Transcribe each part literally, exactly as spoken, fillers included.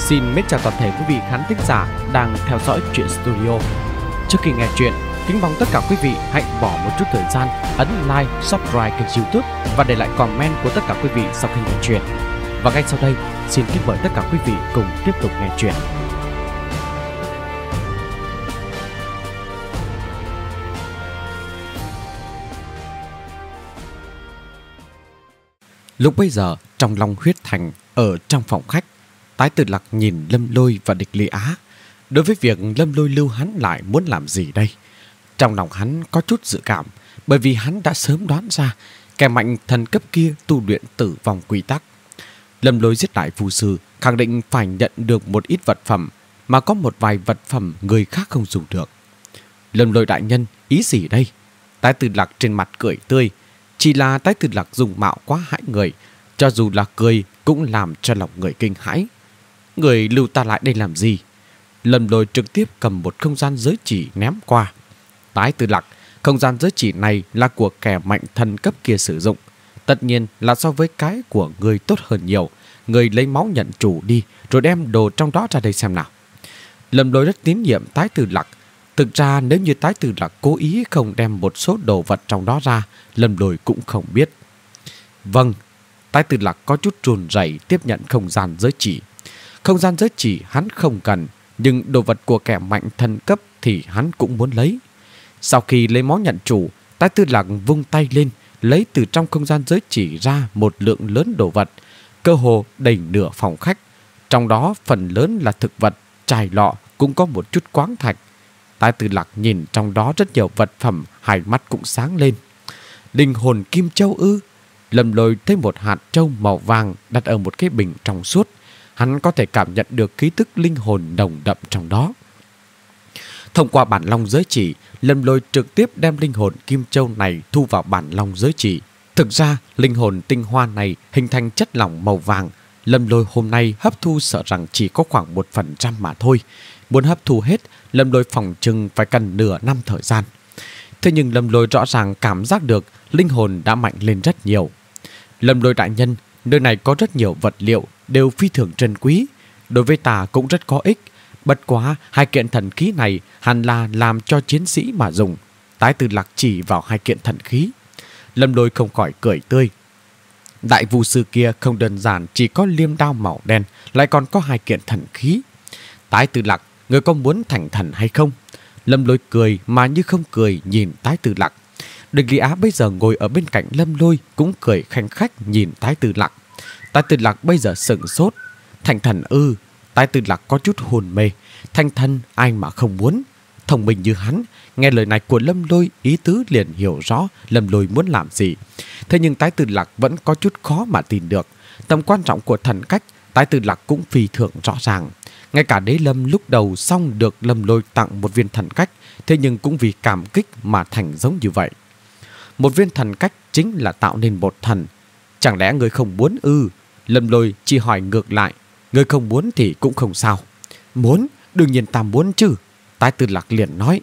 Xin mến chào toàn thể quý vị khán thính giả đang theo dõi Truyện Studio. Trước khi nghe chuyện, kính mong tất cả quý vị hãy bỏ một chút thời gian ấn like, subscribe kênh YouTube và để lại comment của tất cả quý vị sau khi nghe chuyện. Và ngay sau đây, xin kính mời tất cả quý vị cùng tiếp tục nghe chuyện. Lúc bấy giờ, trong Long Huyết Thành, ở trong phòng khách, Tái Tử Lặc nhìn Lâm Lôi và Địch Ly Á. Đối với việc Lâm Lôi lưu hắn lại muốn làm gì đây? Trong lòng hắn có chút dự cảm, bởi vì hắn đã sớm đoán ra kẻ mạnh thần cấp kia tu luyện tử vong quy tắc. Lâm Lôi giết đại phù sư, khẳng định phải nhận được một ít vật phẩm, mà có một vài vật phẩm người khác không dùng được. Lâm Lôi đại nhân, ý gì đây? Tái Tử Lặc trên mặt cười tươi, chỉ là Tái Tử Lặc dùng mạo quá hãi người, cho dù là cười cũng làm cho lòng người kinh hãi. Người lưu ta lại đây làm gì? Lâm Lôi trực tiếp cầm một không gian giới chỉ ném qua. Tái Tử Lặc, không gian giới chỉ này là của kẻ mạnh thần cấp kia sử dụng, tất nhiên là so với cái của người tốt hơn nhiều. Người lấy máu nhận chủ đi, rồi đem đồ trong đó ra đây xem nào. Lâm Lôi rất tín nhiệm Tái Tử Lặc. Thực ra nếu như Tái Tử Lặc cố ý không đem một số đồ vật trong đó ra, Lâm Lôi cũng không biết. Vâng. Tái Tử Lặc có chút run rẩy tiếp nhận không gian giới chỉ. Không gian giới chỉ hắn không cần, nhưng đồ vật của kẻ mạnh thần cấp thì hắn cũng muốn lấy. Sau khi lấy máu nhận chủ, Tái Tử Lặc vung tay lên, lấy từ trong không gian giới chỉ ra một lượng lớn đồ vật, cơ hồ đầy nửa phòng khách. Trong đó phần lớn là thực vật, chai lọ, cũng có một chút khoáng thạch. Tái Tử Lặc nhìn trong đó rất nhiều vật phẩm, hai mắt cũng sáng lên. Linh hồn kim châu ư? Lâm Lôi thấy một hạt châu màu vàng đặt ở một cái bình trong suốt. Hắn có thể cảm nhận được khí tức linh hồn nồng đậm trong đó. Thông qua bản long giới chỉ, Lâm Lôi trực tiếp đem linh hồn kim châu này thu vào bản long giới chỉ. Thực ra, linh hồn tinh hoa này hình thành chất lỏng màu vàng. Lâm Lôi hôm nay hấp thu sợ rằng chỉ có khoảng một phần trăm mà thôi. Muốn hấp thu hết, Lâm Lôi phòng chừng phải cần nửa năm thời gian. Thế nhưng Lâm Lôi rõ ràng cảm giác được linh hồn đã mạnh lên rất nhiều. Lâm Lôi đại nhân, nơi này có rất nhiều vật liệu đều phi thường trân quý, đối với ta cũng rất có ích. Bất quá hai kiện thần khí này hẳn là làm cho chiến sĩ mà dùng. Tái Tử Lặc chỉ vào hai kiện thần khí. Lâm Lôi không khỏi cười tươi. Đại vu sư kia không đơn giản chỉ có liêm đao màu đen, lại còn có hai kiện thần khí. Tái Tử Lặc, người có muốn thành thần hay không? Lâm Lôi cười mà như không cười nhìn Tái Tử Lặc. Địch Ly Á bây giờ ngồi ở bên cạnh Lâm Lôi cũng cười khanh khách nhìn Tái Tử Lặc. Tái Tử Lặc bây giờ sững sốt. Thành thần ư? Tái Tử Lặc có chút hồn mê. Thành thần ai mà không muốn? Thông minh như hắn, nghe lời này của Lâm Lôi, ý tứ liền hiểu rõ Lâm Lôi muốn làm gì. Thế nhưng Tái Tử Lặc vẫn có chút khó mà tin được. Tầm quan trọng của thần cách, Tái Tử Lặc cũng phi thường rõ ràng. Ngay cả Đế Lâm lúc đầu xong được Lâm Lôi tặng một viên thần cách, thế nhưng cũng vì cảm kích mà thành giống như vậy. Một viên thần cách chính là tạo nên một thần. Chẳng lẽ người không muốn ư? Lâm Lôi chỉ hỏi ngược lại. Người không muốn thì cũng không sao. Muốn? Đương nhiên ta muốn chứ. Tái Tử Lặc liền nói.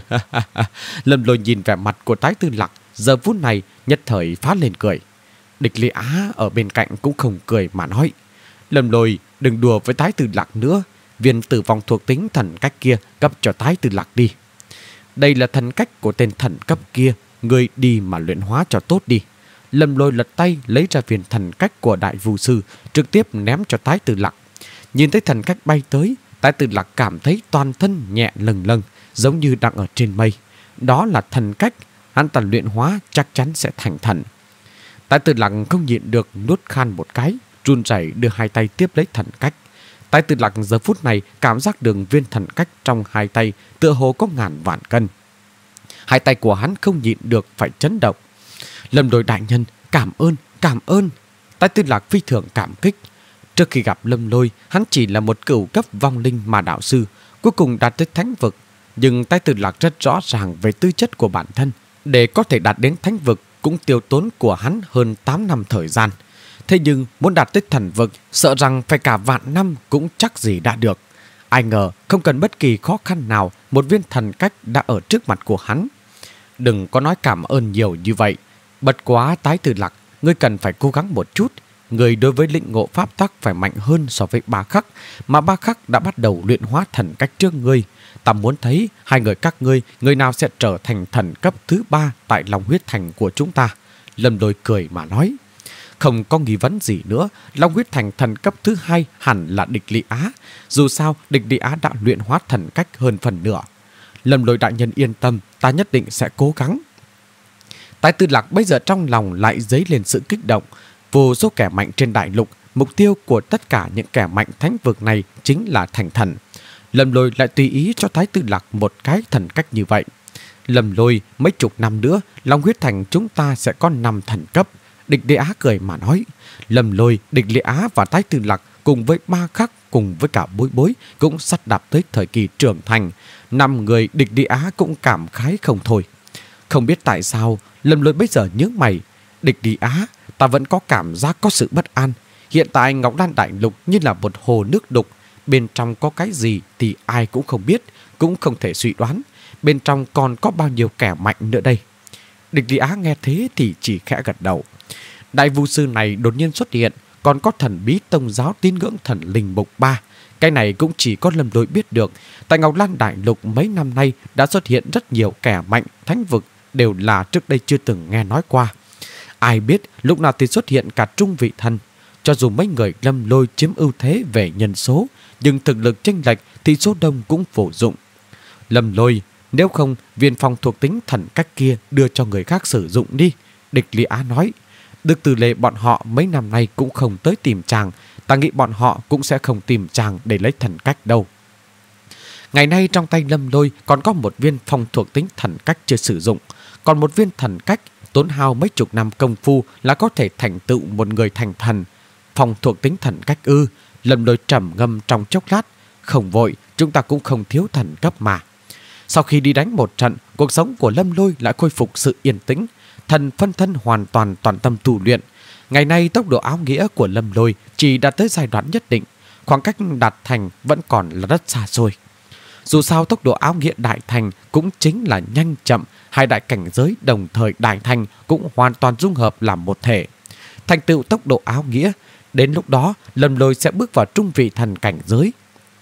Lâm Lôi nhìn vẻ mặt của Tái Tử Lặc, giờ phút này nhất thời phá lên cười. Địch Ly Á ở bên cạnh cũng không cười mà nói. Lâm Lôi đừng đùa với Tái Tử Lặc nữa. Viên tử vong thuộc tính thần cách kia cấp cho Tái Tử Lặc đi. Đây là thần cách của tên thần cấp kia, người đi mà luyện hóa cho tốt đi. Lâm Lôi lật tay lấy ra viên thần cách của đại vu sư, trực tiếp ném cho Tái Tử Lặc. Nhìn thấy thần cách bay tới, Tái Tử Lặc cảm thấy toàn thân nhẹ lâng lâng, giống như đang ở trên mây. Đó là thần cách, hắn ta luyện hóa chắc chắn sẽ thành thần. Tái Tử Lặc không nhịn được nuốt khan một cái, run rẩy đưa hai tay tiếp lấy thần cách. Tái Tử Lặc giờ phút này cảm giác đường viên thần cách trong hai tay tựa hồ có ngàn vạn cân. Hai tay của hắn không nhịn được phải chấn động. Lâm Lôi đại nhân, cảm ơn, cảm ơn. Tái Tử Lặc phi thường cảm kích. Trước khi gặp Lâm Lôi, hắn chỉ là một cửu cấp vong linh mà đạo sư, cuối cùng đạt tới thánh vực. Nhưng Tái Tử Lặc rất rõ ràng về tư chất của bản thân. Để có thể đạt đến thánh vực cũng tiêu tốn của hắn hơn tám năm thời gian. Thế nhưng muốn đạt tới thần vực, sợ rằng phải cả vạn năm cũng chắc gì đã được. Ai ngờ không cần bất kỳ khó khăn nào, một viên thần cách đã ở trước mặt của hắn. Đừng có nói cảm ơn nhiều như vậy. Bất quá Tái Tử Lặc, ngươi cần phải cố gắng một chút. người đối với lĩnh ngộ pháp tắc phải mạnh hơn so với Ba Khắc, mà Ba Khắc đã bắt đầu luyện hóa thần cách trước ngươi. Ta muốn thấy hai người các ngươi, người nào sẽ trở thành thần cấp thứ ba tại Long Huyết Thành của chúng ta. Lâm Lôi cười mà nói. Không có nghi vấn gì nữa, Long Huyết Thành thần cấp thứ hai hẳn là Địch Lý Á. Dù sao, Địch Lý Á đã luyện hóa thần cách hơn phần nửa. Lâm Lôi đại nhân yên tâm, ta nhất định sẽ cố gắng. Tài Tư Lạc bây giờ trong lòng lại dấy lên sự kích động. Vô số kẻ mạnh trên đại lục, mục tiêu của tất cả những kẻ mạnh thánh vực này chính là thành thần. Lâm Lôi lại tùy ý cho Thái Tư Lạc một cái thần cách như vậy. Lâm Lôi, mấy chục năm nữa, Long Huyết Thành chúng ta sẽ có năm thần cấp. Địch Lý Á cười mà nói. Lâm Lôi, Địch Lý Á và Thái Tư Lạc cùng với Ba Khắc, cùng với cả Bối Bối cũng sắp đạp tới thời kỳ trưởng thành. Năm người Địch Lý Á cũng cảm khái không thôi. Không biết tại sao, Lâm Lôi bây giờ nhớ mày. Địch Lý Á, ta vẫn có cảm giác có sự bất an. Hiện tại Ngọc Đan Đại Lục như là một hồ nước đục. Bên trong có cái gì thì ai cũng không biết, cũng không thể suy đoán. Bên trong còn có bao nhiêu kẻ mạnh nữa đây? Địch Lý Á nghe thế thì chỉ khẽ gật đầu. Đại vu sư này đột nhiên xuất hiện, còn có thần bí tông giáo tín ngưỡng thần linh mục ba. Cái này cũng chỉ có Lâm Lôi biết được. Tại Ngọc Lan Đại Lục mấy năm nay đã xuất hiện rất nhiều kẻ mạnh thánh vực, đều là trước đây chưa từng nghe nói qua. Ai biết lúc nào thì xuất hiện cả trung vị thần. Cho dù mấy người Lâm Lôi chiếm ưu thế về nhân số, nhưng thực lực chênh lệch thì số đông cũng vô dụng. Lâm Lôi, nếu không viên phong thuộc tính thần cách kia đưa cho người khác sử dụng đi. Địch Lý Á nói. Được từ lệ bọn họ mấy năm nay cũng không tới tìm chàng. Ta nghĩ bọn họ cũng sẽ không tìm chàng để lấy thần cách đâu. Ngày nay trong tay Lâm Lôi còn có một viên phong thuộc tính thần cách chưa sử dụng. Còn một viên thần cách tốn hao mấy chục năm công phu là có thể thành tựu một người thành thần. Phong thuộc tính thần cách ư? Lâm Lôi trầm ngâm trong chốc lát. Không vội, chúng ta cũng không thiếu thần cấp mà. Sau khi đi đánh một trận, cuộc sống của Lâm Lôi lại khôi phục sự yên tĩnh. Thần phân thân hoàn toàn toàn tâm tu luyện. Ngày nay tốc độ áo nghĩa của Lâm Lôi chỉ đạt tới giai đoạn nhất định. Khoảng cách đạt thành vẫn còn là rất xa xôi. Dù sao tốc độ áo nghĩa đại thành cũng chính là nhanh chậm. Hai đại cảnh giới đồng thời đại thành cũng hoàn toàn dung hợp làm một thể. Thành tựu tốc độ áo nghĩa, đến lúc đó Lâm Lôi sẽ bước vào trung vị thần cảnh giới.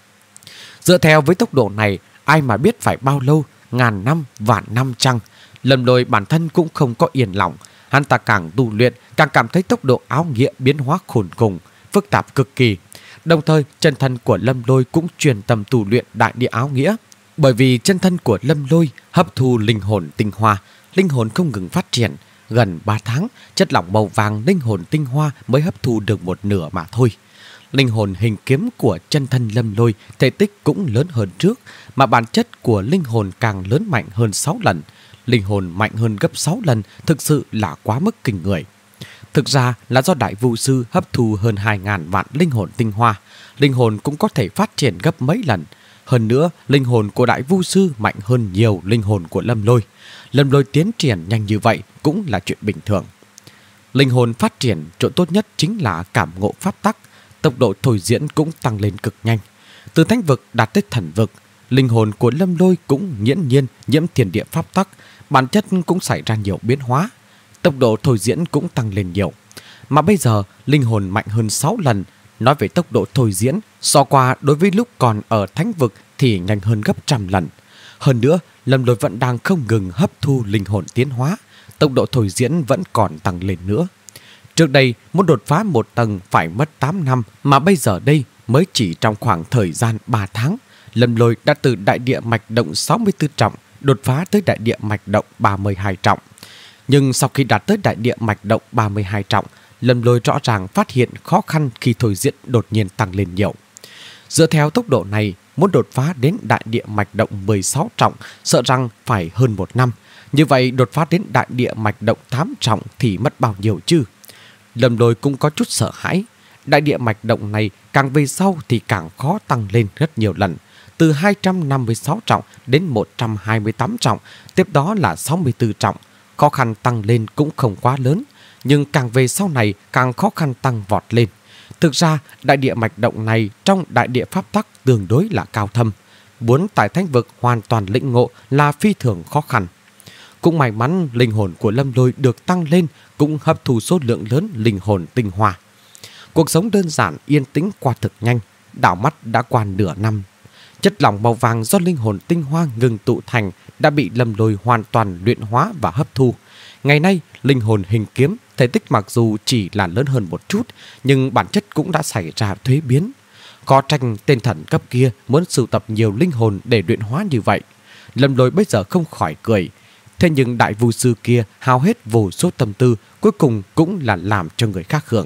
Dựa theo với tốc độ này, ai mà biết phải bao lâu, ngàn năm, vạn năm chăng. Lâm Lôi bản thân cũng không có yên lòng. Hắn ta càng tu luyện càng cảm thấy tốc độ áo nghĩa biến hóa khôn cùng, phức tạp cực kỳ. Đồng thời chân thân của Lâm Lôi cũng truyền tâm tu luyện đại địa áo nghĩa. Bởi vì chân thân của Lâm Lôi hấp thu linh hồn tinh hoa, linh hồn không ngừng phát triển. Gần ba tháng, chất lỏng màu vàng linh hồn tinh hoa mới hấp thu được một nửa mà thôi. Linh hồn hình kiếm của chân thân Lâm Lôi thể tích cũng lớn hơn trước, mà bản chất của linh hồn càng lớn mạnh hơn sáu lần. Linh hồn mạnh hơn gấp sáu lần thực sự là quá mức kinh người. Thực ra là do đại vu sư hấp thu hơn hai ngàn vạn linh hồn tinh hoa, linh hồn cũng có thể phát triển gấp mấy lần. Hơn nữa, linh hồn của đại vu sư mạnh hơn nhiều linh hồn của Lâm Lôi. Lâm Lôi tiến triển nhanh như vậy cũng là chuyện bình thường. Linh hồn phát triển chỗ tốt nhất chính là cảm ngộ pháp tắc, tốc độ thôi diễn cũng tăng lên cực nhanh. Từ thánh vực đạt tới thần vực, linh hồn của Lâm Lôi cũng nghiễm nhiên nhiễm thiên địa pháp tắc, bản chất cũng xảy ra nhiều biến hóa. Tốc độ thôi diễn cũng tăng lên nhiều. Mà bây giờ linh hồn mạnh hơn sáu lần. Nói về tốc độ thôi diễn, so qua đối với lúc còn ở thánh vực thì nhanh hơn gấp trăm lần. Hơn nữa, Lâm Lôi vẫn đang không ngừng hấp thu linh hồn tiến hóa, tốc độ thôi diễn vẫn còn tăng lên nữa. Trước đây muốn đột phá một tầng phải mất tám năm, mà bây giờ đây mới chỉ trong khoảng thời gian ba tháng, Lâm Lôi đã từ đại địa mạch động sáu mươi tư trọng đột phá tới đại địa mạch động ba mươi hai trọng. Nhưng sau khi đạt tới đại địa mạch động ba mươi hai trọng, Lâm Lôi rõ ràng phát hiện khó khăn khi thôi diễn đột nhiên tăng lên nhiều. Dựa theo tốc độ này, muốn đột phá đến đại địa mạch động mười sáu trọng sợ rằng phải hơn một năm. Như vậy đột phá đến đại địa mạch động tám trọng thì mất bao nhiêu chứ? Lâm Lôi cũng có chút sợ hãi. Đại địa mạch động này càng về sau thì càng khó tăng lên rất nhiều lần. Từ hai trăm năm mươi sáu trọng đến một trăm hai mươi tám trọng, tiếp đó là sáu mươi tư trọng. Khó khăn tăng lên cũng không quá lớn, nhưng càng về sau này càng khó khăn tăng vọt lên. Thực ra, đại địa mạch động này trong đại địa pháp tắc tương đối là cao thâm. Muốn tại thánh vực hoàn toàn lĩnh ngộ là phi thường khó khăn. Cũng may mắn linh hồn của Lâm Lôi được tăng lên, cũng hấp thu số lượng lớn linh hồn tinh hoa. Cuộc sống đơn giản yên tĩnh qua thực nhanh. Đảo mắt đã qua nửa năm. Chất lỏng màu vàng do linh hồn tinh hoa ngừng tụ thành đã bị Lâm Lôi hoàn toàn luyện hóa và hấp thu. Ngày nay, linh hồn hình kiếm thể tích mặc dù chỉ là lớn hơn một chút, nhưng bản chất cũng đã xảy ra thuế biến. Có tranh tên thần cấp kia muốn sưu tập nhiều linh hồn để luyện hóa như vậy. Lâm Lôi bây giờ không khỏi cười. Thế nhưng đại vu sư kia hao hết vô số tâm tư, cuối cùng cũng là làm cho người khác hưởng.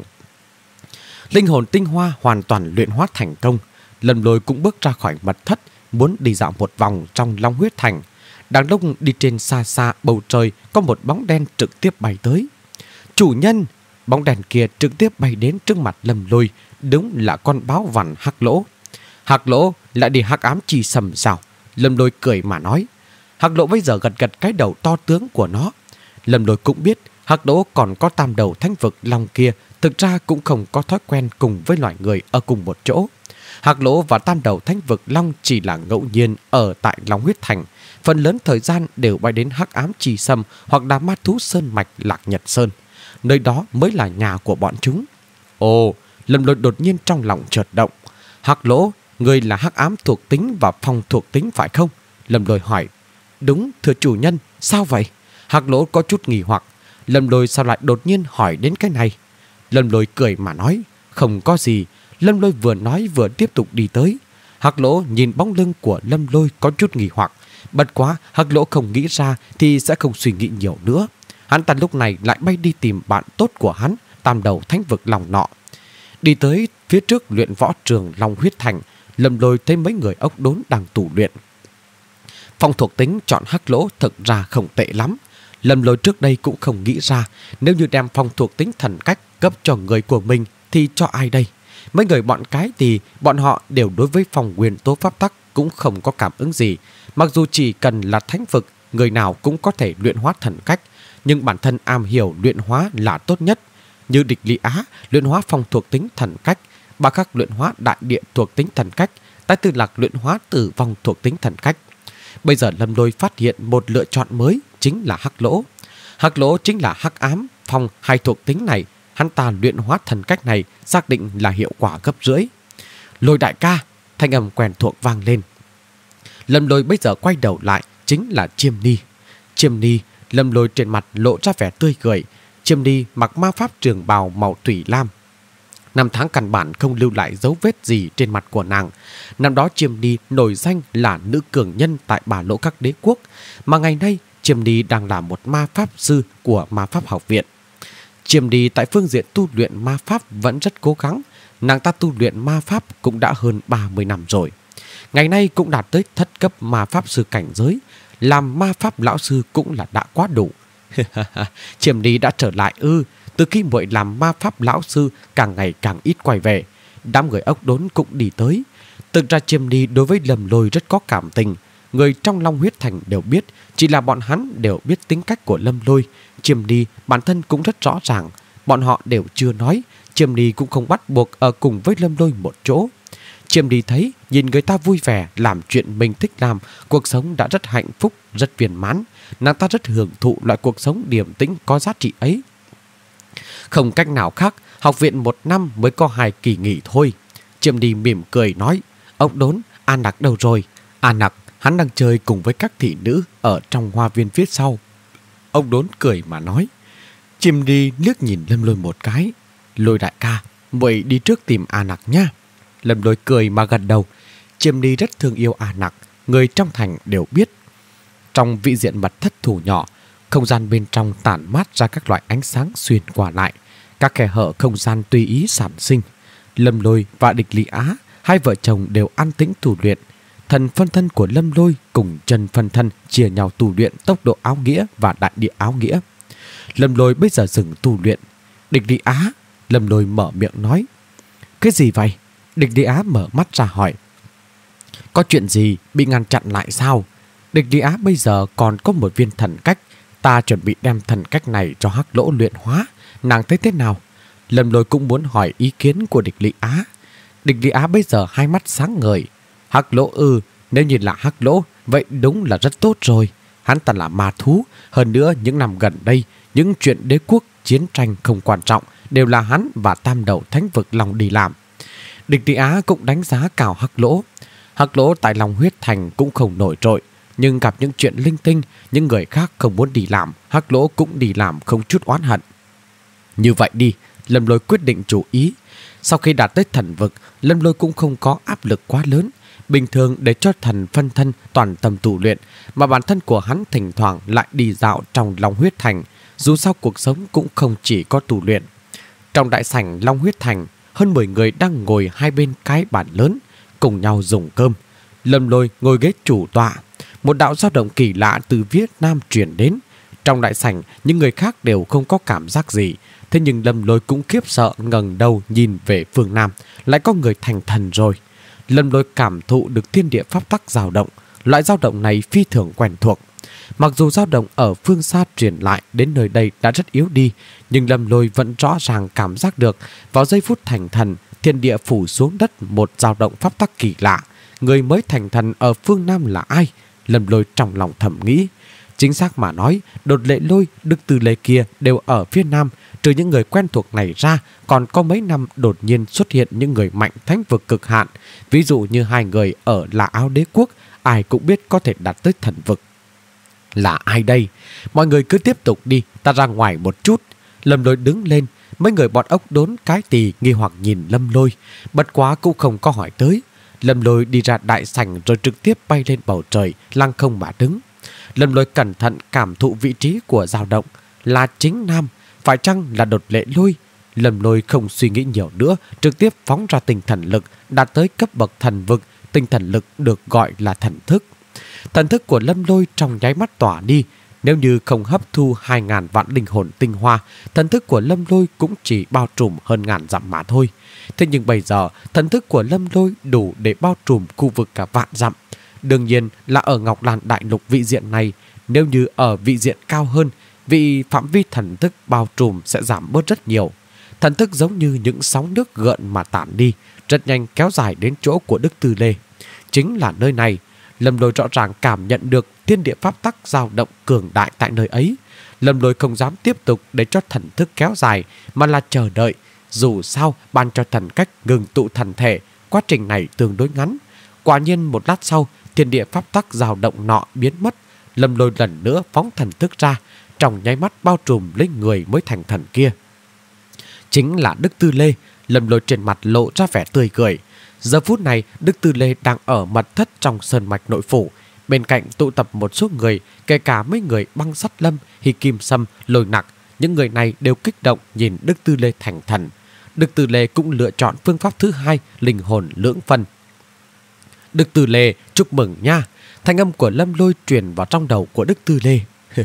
Linh hồn tinh hoa hoàn toàn luyện hóa thành công. Lâm Lôi cũng bước ra khỏi mật thất, muốn đi dạo một vòng trong Long Huyết Thành. Đang lúc đi trên xa xa bầu trời, có một bóng đen trực tiếp bay tới. Chủ nhân! Bóng đèn kia trực tiếp bay đến trước mặt Lâm Lôi. Đúng là con báo vằn Hắc Lỗ. Hắc Lỗ lại đi hắc ám chi sầm sao? Lâm Lôi cười mà nói. Hắc Lỗ bây giờ gật gật cái đầu to tướng của nó. Lâm Lôi cũng biết Hắc Lỗ còn có tam đầu thánh vực long kia, thực ra cũng không có thói quen cùng với loài người ở cùng một chỗ. Hắc Lỗ và tam đầu thánh vực long chỉ là ngẫu nhiên ở tại Long Huyết Thành, phần lớn thời gian đều bay đến hắc ám chi sâm hoặc là ma thú sơn mạch Lạc Nhật Sơn. Nơi đó mới là nhà của bọn chúng. Ồ, Lâm Lôi đột nhiên trong lòng chợt động. Hắc Lỗ, người là hắc ám thuộc tính và phong thuộc tính phải không? Lâm Lôi hỏi. Đúng, thưa chủ nhân, sao vậy? Hắc Lỗ có chút nghi hoặc. Lâm Lôi sao lại đột nhiên hỏi đến cái này? Lâm Lôi cười mà nói. Không có gì. Lâm Lôi vừa nói vừa tiếp tục đi tới. Hắc Lỗ nhìn bóng lưng của Lâm Lôi có chút nghi hoặc. Bất quá Hắc Lỗ không nghĩ ra thì sẽ không suy nghĩ nhiều nữa. Hắn ta lúc này lại bay đi tìm bạn tốt của hắn, tam đầu thánh vực lòng nọ. Đi tới phía trước luyện võ trường Long Huyết Thành, Lâm Lôi thấy mấy người ốc đốn đang tù luyện. Phong thuộc tính chọn Hắc Lỗ thực ra không tệ lắm. Lâm Lôi trước đây cũng không nghĩ ra nếu như đem phong thuộc tính thần cách cấp cho người của mình thì cho ai đây? Mấy người bọn cái thì bọn họ đều đối với phong nguyên tố pháp tắc cũng không có cảm ứng gì. Mặc dù chỉ cần là thánh vực, người nào cũng có thể luyện hóa thần cách, nhưng bản thân am hiểu luyện hóa là tốt nhất. Như Địch Lý Á luyện hóa phong thuộc tính thần cách, Ba Khắc luyện hóa đại địa thuộc tính thần cách, Tái Tư Lạc luyện hóa tử vong thuộc tính thần cách. Bây giờ Lâm Lôi phát hiện một lựa chọn mới, chính là Hắc Lỗ. Hắc Lỗ chính là hắc ám, phong hai thuộc tính này. Hắn ta luyện hóa thần cách này xác định là hiệu quả gấp rưỡi. Lôi đại ca, thanh âm quen thuộc vang lên. Lâm Lôi bây giờ quay đầu lại chính là Chiêm Ni. Chiêm Ni, Lâm Lôi trên mặt lộ ra vẻ tươi cười. Chiêm Ni mặc ma pháp trường bào màu thủy lam. Năm tháng căn bản không lưu lại dấu vết gì trên mặt của nàng. Năm đó Chiêm Ni nổi danh là nữ cường nhân tại Bà Lỗ các đế quốc, mà ngày nay Chiêm Ni đang là một ma pháp sư của ma pháp học viện. Chiêm Ni tại phương diện tu luyện ma pháp vẫn rất cố gắng. Nàng ta tu luyện ma pháp cũng đã hơn ba mươi năm rồi. Ngày nay cũng đạt tới thất cấp ma pháp sư cảnh giới. Làm ma pháp lão sư cũng là đã quá đủ. Chiêm Ni đã trở lại ư? Từ khi muội làm ma pháp lão sư càng ngày càng ít quay về. Đám người ốc đốn cũng đi tới. Thực ra Chiêm Ni đối với Lâm Lôi rất có cảm tình. Người trong Long Huyết Thành đều biết, chỉ là bọn hắn đều biết tính cách của Lâm Lôi. Chiêm Ni bản thân cũng rất rõ ràng. Bọn họ đều chưa nói, Chiêm Ni cũng không bắt buộc ở cùng với Lâm Lôi một chỗ. Chiêm Ni thấy nhìn người ta vui vẻ làm chuyện mình thích làm, cuộc sống đã rất hạnh phúc, rất viên mãn. Nàng ta rất hưởng thụ loại cuộc sống điềm tĩnh có giá trị ấy. Không cách nào khác, học viện một năm mới có hai kỳ nghỉ thôi. Chiêm Ni mỉm cười nói, ốc đốn, An Nặc đâu rồi? An Nặc, hắn đang chơi cùng với các thị nữ ở trong hoa viên phía sau. Ốc đốn cười mà nói. Chiêm Ni liếc nhìn Lâm Lôi một cái. Lôi đại ca, muội đi trước tìm An Nặc nha. Lâm Lôi cười mà gật đầu. Chiêm Ni rất thương yêu An Nặc, người trong thành đều biết. Trong vị diện mật thất thủ nhỏ, không gian bên trong tản mát ra các loại ánh sáng xuyên qua lại. Các khe hở không gian tùy ý sản sinh. Lâm Lôi và Địch Lý Á, hai vợ chồng đều an tĩnh tu luyện. Thần phân thân của Lâm Lôi cùng chân phân thân chia nhau tu luyện tốc độ áo nghĩa và đại địa áo nghĩa. Lâm Lôi bây giờ dừng tu luyện. Địch Lý Á, Lâm Lôi mở miệng nói. Cái gì vậy? Địch Lý Á mở mắt ra hỏi. Có chuyện gì bị ngăn chặn lại sao? Địch Lý Á bây giờ còn có một viên thần cách. Ta chuẩn bị đem thần cách này cho Hắc Lỗ luyện hóa. Nàng thấy thế nào? Lâm Lôi cũng muốn hỏi ý kiến của Địch Lý Á. Địch Lý Á bây giờ hai mắt sáng ngời. Hắc Lỗ ư? Nếu như là Hắc Lỗ, vậy đúng là rất tốt rồi. Hắn ta là ma thú. Hơn nữa những năm gần đây, những chuyện đế quốc chiến tranh không quan trọng, đều là hắn và tam đầu thánh vực Long đi làm. Địch Lý Á cũng đánh giá cao Hắc Lỗ. Hắc Lỗ tại Long Huyết Thành cũng không nổi trội, nhưng gặp những chuyện linh tinh, những người khác không muốn đi làm, Hắc Lỗ cũng đi làm không chút oán hận. Như vậy đi, Lâm Lôi quyết định chủ ý. Sau khi đạt tới thần vực, Lâm Lôi cũng không có áp lực quá lớn. Bình thường để cho thần phân thân toàn tâm tu luyện, mà bản thân của hắn thỉnh thoảng lại đi dạo trong Long Huyết Thành. Dù sao cuộc sống cũng không chỉ có tu luyện. Trong đại sảnh Long Huyết Thành, hơn mười người đang ngồi hai bên cái bàn lớn, cùng nhau dùng cơm. Lâm Lôi ngồi ghế chủ tọa. Một đạo dao động kỳ lạ từ phía Nam truyền đến. Trong đại sảnh, những người khác đều không có cảm giác gì. Thế nhưng Lâm Lôi cũng khiếp sợ ngẩng đầu nhìn về phương Nam. Lại có người thành thần rồi. Lâm Lôi cảm thụ được thiên địa pháp tắc dao động. Loại dao động này phi thường quen thuộc. Mặc dù dao động ở phương xa truyền lại đến nơi đây đã rất yếu đi, nhưng Lâm Lôi vẫn rõ ràng cảm giác được vào giây phút thành thần, thiên địa phủ xuống đất một dao động pháp tắc kỳ lạ. Người mới thành thần ở phương Nam là ai? Lâm Lôi trong lòng thầm nghĩ. Chính xác mà nói, Đột Lệ Lôi, Đức Tư Lê kia đều ở phía Nam. Trừ những người quen thuộc này ra, còn có mấy năm đột nhiên xuất hiện những người mạnh thánh vực cực hạn. Ví dụ như hai người ở Là Áo Đế Quốc, ai cũng biết có thể đạt tới thần vực. Là ai đây? Mọi người cứ tiếp tục đi, ta ra ngoài một chút. Lâm Lôi đứng lên, mấy người bọn ốc đốn cái tỳ nghi hoặc nhìn Lâm Lôi, bất quá cũng không có hỏi tới. Lâm Lôi đi ra đại sảnh rồi trực tiếp bay lên bầu trời, lăng không mà đứng. Lâm Lôi cẩn thận cảm thụ vị trí của dao động, là chính Nam, phải chăng là Đột Lệ Lôi? Lâm Lôi không suy nghĩ nhiều nữa, trực tiếp phóng ra tinh thần lực, đạt tới cấp bậc thần vực. Tinh thần lực được gọi là thần thức. Thần thức của Lâm Lôi trong nháy mắt tỏa đi. Nếu như không hấp thu hai ngàn vạn linh hồn tinh hoa, thần thức của Lâm Lôi cũng chỉ bao trùm hơn ngàn dặm mà thôi. Thế nhưng bây giờ, thần thức của Lâm Lôi đủ để bao trùm khu vực cả vạn dặm. Đương nhiên là ở Ngọc Lan Đại Lục vị diện này. Nếu như ở vị diện cao hơn, vị phạm vi thần thức bao trùm sẽ giảm bớt rất nhiều. Thần thức giống như những sóng nước gợn mà tản đi, rất nhanh kéo dài đến chỗ của Đức Tư Lê. Chính là nơi này. Lâm Lôi rõ ràng cảm nhận được thiên địa pháp tắc dao động cường đại tại nơi ấy. Lâm Lôi không dám tiếp tục để cho thần thức kéo dài, mà là chờ đợi. Dù sao, ban cho thần cách ngừng tụ thần thể, quá trình này tương đối ngắn. Quả nhiên một lát sau, thiên địa pháp tắc dao động nọ biến mất. Lâm Lôi lần nữa phóng thần thức ra, trong nháy mắt bao trùm lấy người mới thành thần kia. Chính là Đức Tư Lê. Lâm Lôi trên mặt lộ ra vẻ tươi cười. Giờ phút này, Đức Tư Lê đang ở mật thất trong sơn mạch nội phủ. Bên cạnh tụ tập một số người, kể cả mấy người Băng Sắt Lâm, Hy Kim Sâm, Lôi Nặc. Những người này đều kích động nhìn Đức Tư Lê thành thần. Đức Tư Lê cũng lựa chọn phương pháp thứ hai, linh hồn lưỡng phân. Đức Tư Lê, chúc mừng nha. Thanh âm của Lâm Lôi truyền vào trong đầu của Đức Tư Lê.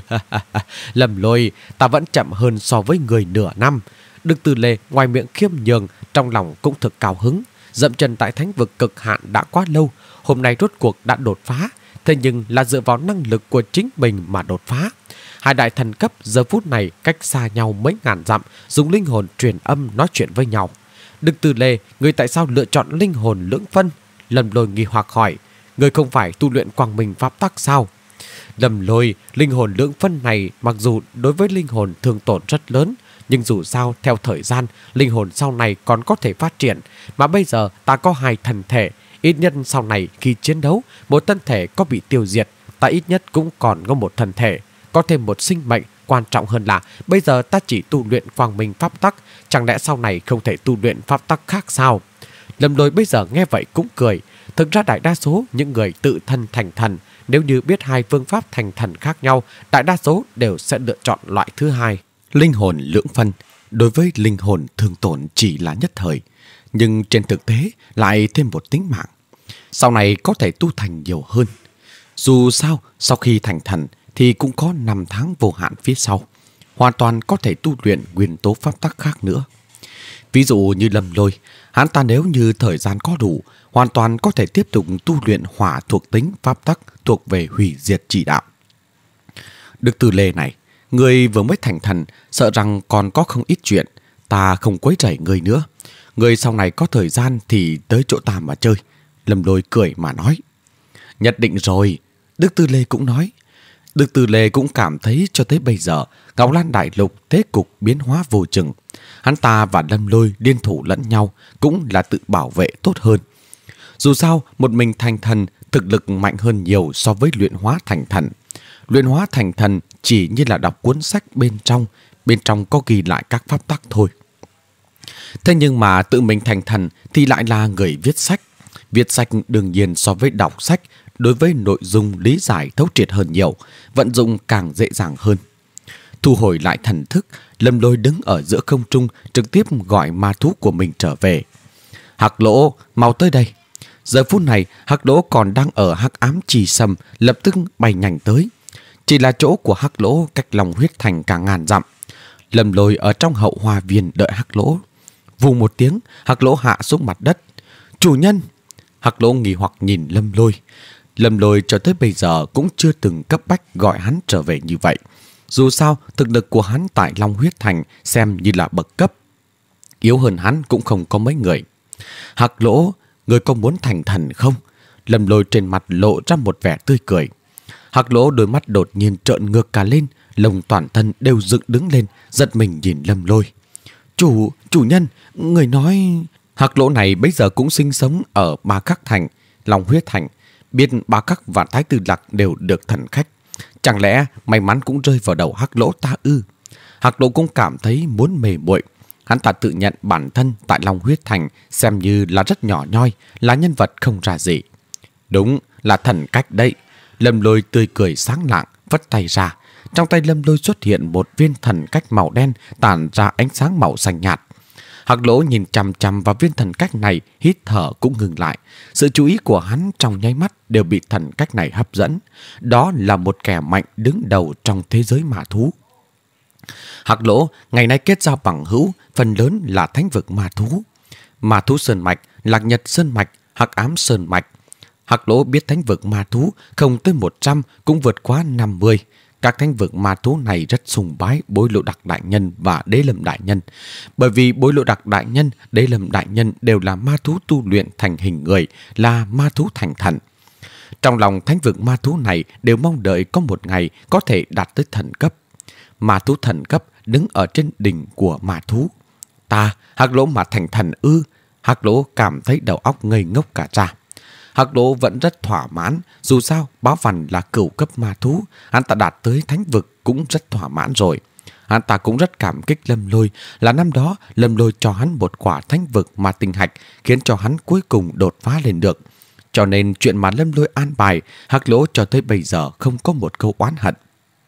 Lâm Lôi, ta vẫn chậm hơn so với người nửa năm. Đức Tư Lê ngoài miệng khiêm nhường, trong lòng cũng thực cao hứng. Dậm chân tại thánh vực cực hạn đã quá lâu, hôm nay rốt cuộc đã đột phá, thế nhưng là dựa vào năng lực của chính mình mà đột phá. Hai đại thần cấp giờ phút này cách xa nhau mấy ngàn dặm, dùng linh hồn truyền âm nói chuyện với nhau. Đức Tư Lê, người tại sao lựa chọn linh hồn lưỡng phân? Lâm Lôi nghi hoặc hỏi, người không phải tu luyện quang minh pháp tắc sao? Lâm Lôi, linh hồn lưỡng phân này mặc dù đối với linh hồn thương tổn rất lớn, nhưng dù sao theo thời gian, linh hồn sau này còn có thể phát triển. Mà bây giờ ta có hai thần thể, ít nhất sau này khi chiến đấu, một thân thể có bị tiêu diệt, ta ít nhất cũng còn có một thân thể, có thêm một sinh mệnh. Quan trọng hơn là bây giờ ta chỉ tu luyện quang minh pháp tắc, chẳng lẽ sau này không thể tu luyện pháp tắc khác sao? Lâm Lôi bây giờ nghe vậy cũng cười. Thực ra đại đa số những người tự thân thành thần, nếu như biết hai phương pháp thành thần khác nhau, đại đa số đều sẽ lựa chọn loại thứ hai. Linh hồn lưỡng phân đối với linh hồn thương tổn chỉ là nhất thời, nhưng trên thực tế lại thêm một tính mạng. Sau này có thể tu thành nhiều hơn. Dù sao, sau khi thành thần thì cũng có năm tháng vô hạn phía sau, hoàn toàn có thể tu luyện nguyên tố pháp tắc khác nữa. Ví dụ như Lâm Lôi, hắn ta nếu như thời gian có đủ, hoàn toàn có thể tiếp tục tu luyện hỏa thuộc tính pháp tắc thuộc về hủy diệt chỉ đạo. Đức Tư Lê này, người vừa mới thành thần, sợ rằng còn có không ít chuyện, ta không quấy rầy người nữa. Người sau này có thời gian thì tới chỗ ta mà chơi. Lâm Lôi cười mà nói. Nhất định rồi. Đức Tư Lê cũng nói. Đức Tư Lê cũng cảm thấy cho tới bây giờ, Ngọc Lan Đại Lục thế cục biến hóa vô chừng. Hắn ta và Lâm Lôi liên thủ lẫn nhau cũng là tự bảo vệ tốt hơn. Dù sao, một mình thành thần thực lực mạnh hơn nhiều so với luyện hóa thành thần. Luyện hóa thành thần chỉ như là đọc cuốn sách bên trong, bên trong có ghi lại các pháp tắc thôi. Thế nhưng mà tự mình thành thần thì lại là người viết sách. Viết sách đương nhiên so với đọc sách, đối với nội dung lý giải thấu triệt hơn nhiều, vận dụng càng dễ dàng hơn. Thu hồi lại thần thức, Lâm Lôi đứng ở giữa không trung trực tiếp gọi ma thú của mình trở về. Hắc Lỗ, mau tới đây. Giờ phút này, Hắc Lỗ còn đang ở hắc ám trì sầm, lập tức bay nhanh tới. Chỉ là chỗ của Hắc Lỗ cách Long Huyết Thành cả ngàn dặm. Lâm Lôi ở trong hậu hoa viên đợi Hắc Lỗ. Vù một tiếng, Hắc Lỗ hạ xuống mặt đất. Chủ nhân! Hắc Lỗ nghi hoặc nhìn Lâm Lôi. Lâm Lôi cho tới bây giờ cũng chưa từng cấp bách gọi hắn trở về như vậy. Dù sao, thực lực của hắn tại Long Huyết Thành xem như là bậc cấp. Yếu hơn hắn cũng không có mấy người. Hắc Lỗ, người có muốn thành thần không? Lâm Lôi trên mặt lộ ra một vẻ tươi cười. Hắc Lỗ đôi mắt đột nhiên trợn ngược cả lên, lông toàn thân đều dựng đứng lên, giật mình nhìn Lâm Lôi. Chủ, chủ nhân, người nói... Hắc Lỗ này bây giờ cũng sinh sống ở Ba Khắc Thành, Long Huyết Thành. Biết Ba Khắc và Thái Tử Lạc đều được thần khách. Chẳng lẽ may mắn cũng rơi vào đầu Hắc Lỗ ta ư? Hắc Lỗ cũng cảm thấy muốn mề muội. Hắn ta tự nhận bản thân tại Long Huyết Thành xem như là rất nhỏ nhoi, là nhân vật không ra gì. Đúng là thần cách đấy. Lâm Lôi tươi cười sáng lạng, vất tay ra. Trong tay Lâm Lôi xuất hiện một viên thần cách màu đen tản ra ánh sáng màu xanh nhạt. Hắc Lỗ nhìn chằm chằm vào viên thần cách này, hít thở cũng ngừng lại. Sự chú ý của hắn trong nháy mắt đều bị thần cách này hấp dẫn. Đó là một kẻ mạnh đứng đầu trong thế giới ma thú. Hắc Lỗ ngày nay kết giao bằng hữu, phần lớn là thánh vực ma thú. Ma thú Sơn Mạch, Lạc Nhật Sơn Mạch, Hắc Ám Sơn Mạch. Hắc Lỗ biết thánh vực ma thú không tới một trăm cũng vượt quá năm mươi. Các thánh vực ma thú này rất sùng bái Bối Lộ Đặc Đại Nhân và Đế Lâm Đại Nhân. Bởi vì Bối Lộ Đặc Đại Nhân, Đế Lâm Đại Nhân đều là ma thú tu luyện thành hình người, là ma thú thành thần. Trong lòng thánh vực ma thú này đều mong đợi có một ngày có thể đạt tới thần cấp. Ma thú thần cấp đứng ở trên đỉnh của ma thú. Ta, Hắc Lỗ mà thành thần ư? Hắc Lỗ cảm thấy đầu óc ngây ngốc cả ra. Hắc Lỗ vẫn rất thỏa mãn, dù sao Báo Văn là cửu cấp ma thú, hắn ta đạt tới thánh vực cũng rất thỏa mãn rồi. Hắn ta cũng rất cảm kích Lâm Lôi, là năm đó Lâm Lôi cho hắn một quả thánh vực ma tinh hạch, khiến cho hắn cuối cùng đột phá lên được. Cho nên chuyện mà Lâm Lôi an bài, Hắc Lỗ cho tới bây giờ không có một câu oán hận.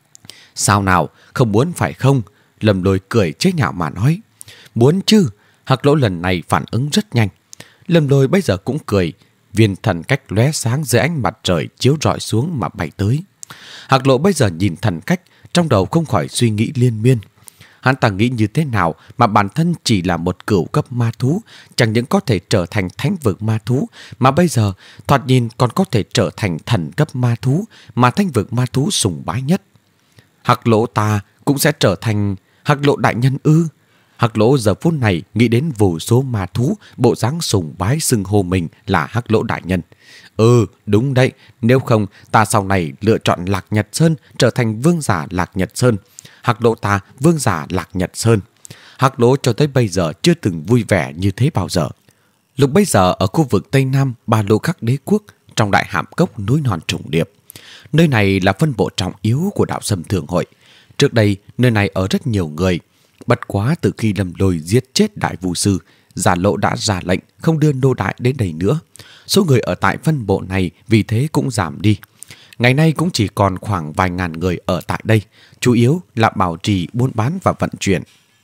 Sao nào, không muốn phải không? Lâm Lôi cười chế nhạo mà nói. Muốn chứ? Hắc Lỗ lần này phản ứng rất nhanh. Lâm Lôi bây giờ cũng cười. Viên thần cách lóe sáng dưới ánh mặt trời chiếu rọi xuống mà bay tới. Hắc Lỗ bây giờ nhìn thần cách, trong đầu không khỏi suy nghĩ liên miên. Hắn ta nghĩ như thế nào mà bản thân chỉ là một cửu cấp ma thú, chẳng những có thể trở thành thánh vực ma thú, mà bây giờ thoạt nhìn còn có thể trở thành thần cấp ma thú mà thánh vực ma thú sùng bái nhất. Hắc Lỗ ta cũng sẽ trở thành Hắc Lỗ đại nhân ư? Hắc Lỗ giờ phút này nghĩ đến vô số ma thú bộ dáng sùng bái xưng hô mình là Hắc Lỗ đại nhân. Ừ, đúng đấy, nếu không ta sau này lựa chọn Lạc Nhật Sơn trở thành vương giả Lạc Nhật Sơn. Hắc Lỗ ta vương giả Lạc Nhật Sơn. Hắc Lỗ cho tới bây giờ chưa từng vui vẻ như thế bao giờ. Lúc bây giờ ở khu vực Tây Nam Ba Lô Khắc Đế Quốc, trong đại hạm cốc núi non trùng điệp. Nơi này là phân bộ trọng yếu của đạo Sâm Thương Hội. Trước đây nơi này ở rất nhiều người. Bất quá từ khi Lâm Lôi giết chết đại vũ sư, Giả Lộ đã ra lệnh không đưa nô đại đến đây nữa. Số người ở tại phân bộ này vì thế cũng giảm đi. Ngày nay cũng chỉ còn khoảng vài ngàn người ở tại đây, chủ yếu là bảo trì buôn bán và vận chuyển.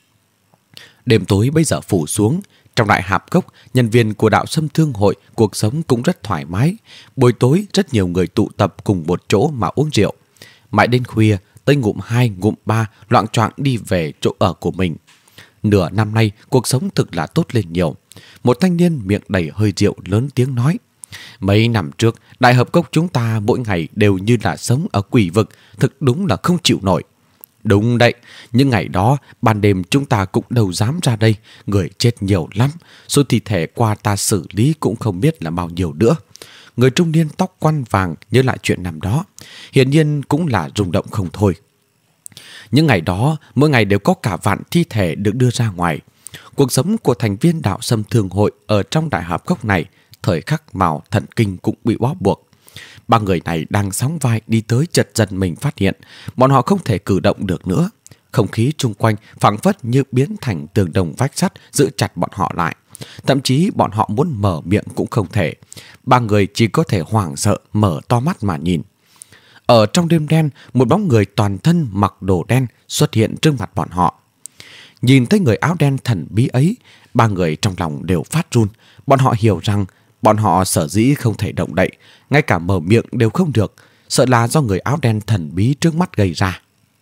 Đêm tối bây giờ phủ xuống, trong đại hạp cốc, nhân viên của đạo Sâm Thương Hội cuộc sống cũng rất thoải mái. Buổi tối rất nhiều người tụ tập cùng một chỗ mà uống rượu. Mãi đến khuya, tới ngụm hai, ngụm ba, loạng choạng đi về chỗ ở của mình. Nửa năm nay, cuộc sống thực là tốt lên nhiều. Một thanh niên miệng đầy hơi rượu lớn tiếng nói. Mấy năm trước, đại hợp cốc chúng ta mỗi ngày đều như là sống ở quỷ vực, thực đúng là không chịu nổi. Đúng đấy, những ngày đó, ban đêm chúng ta cũng đâu dám ra đây, người chết nhiều lắm, số thi thể qua ta xử lý cũng không biết là bao nhiêu nữa. Người trung niên tóc quăn vàng nhớ lại chuyện năm đó, hiển nhiên cũng là rung động không thôi. Những ngày đó, mỗi ngày đều có cả vạn thi thể được đưa ra ngoài. Cuộc sống của thành viên đạo Sâm Thương hội ở trong đại hạp cốc này, thời khắc Mào Thận Kinh cũng bị bó buộc. Ba người này đang sóng vai đi tới, chợt dần mình phát hiện bọn họ không thể cử động được nữa. Không khí chung quanh phảng phất như biến thành tường đồng vách sắt giữ chặt bọn họ lại. Thậm chí bọn họ muốn mở miệng cũng không thể. Ba người chỉ có thể hoảng sợ mở to mắt mà nhìn. Ở trong đêm đen, một bóng người toàn thân mặc đồ đen xuất hiện trước mặt bọn họ. Nhìn thấy người áo đen thần bí ấy, ba người trong lòng đều phát run. Bọn họ hiểu rằng bọn họ sở dĩ không thể động đậy, ngay cả mở miệng đều không được, sợ là do người áo đen thần bí trước mắt gây ra.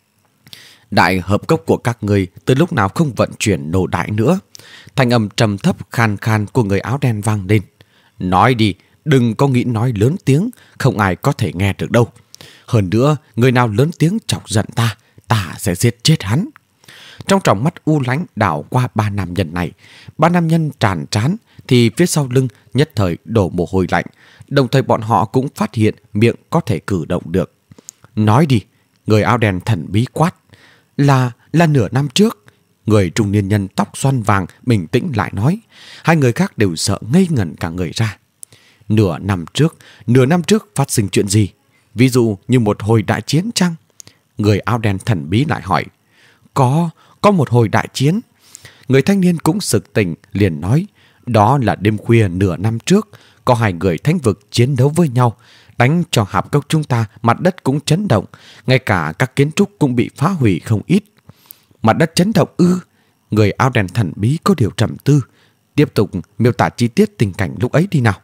Đại hợp cốc của các người từ lúc nào không vận chuyển nổ đại nữa. Thanh âm trầm thấp khan khan của người áo đen vang lên. Nói đi, đừng có nghĩ nói lớn tiếng, không ai có thể nghe được đâu. Hơn nữa, người nào lớn tiếng chọc giận ta, ta sẽ giết chết hắn. Trong tròng mắt u lánh đảo qua ba nam nhân này, ba nam nhân tràn trán thì phía sau lưng nhất thời đổ mồ hôi lạnh, đồng thời bọn họ cũng phát hiện miệng có thể cử động được. Nói đi, người áo đen thần bí quát. Là, là nửa năm trước. Người trung niên nhân tóc xoăn vàng bình tĩnh lại nói. Hai người khác đều sợ ngây ngẩn cả người ra. Nửa năm trước, nửa năm trước phát sinh chuyện gì? Ví dụ như một hồi đại chiến chăng? Người áo đen thần bí lại hỏi. Có, có một hồi đại chiến. Người thanh niên cũng sực tỉnh liền nói. Đó là đêm khuya nửa năm trước, có hai người thánh vực chiến đấu với nhau, đánh cho hạp cốc chúng ta mặt đất cũng chấn động, ngay cả các kiến trúc cũng bị phá hủy không ít. Mặt đất chấn động ư? Người áo đen thần bí có điều trầm tư. Tiếp tục miêu tả chi tiết tình cảnh lúc ấy đi nào.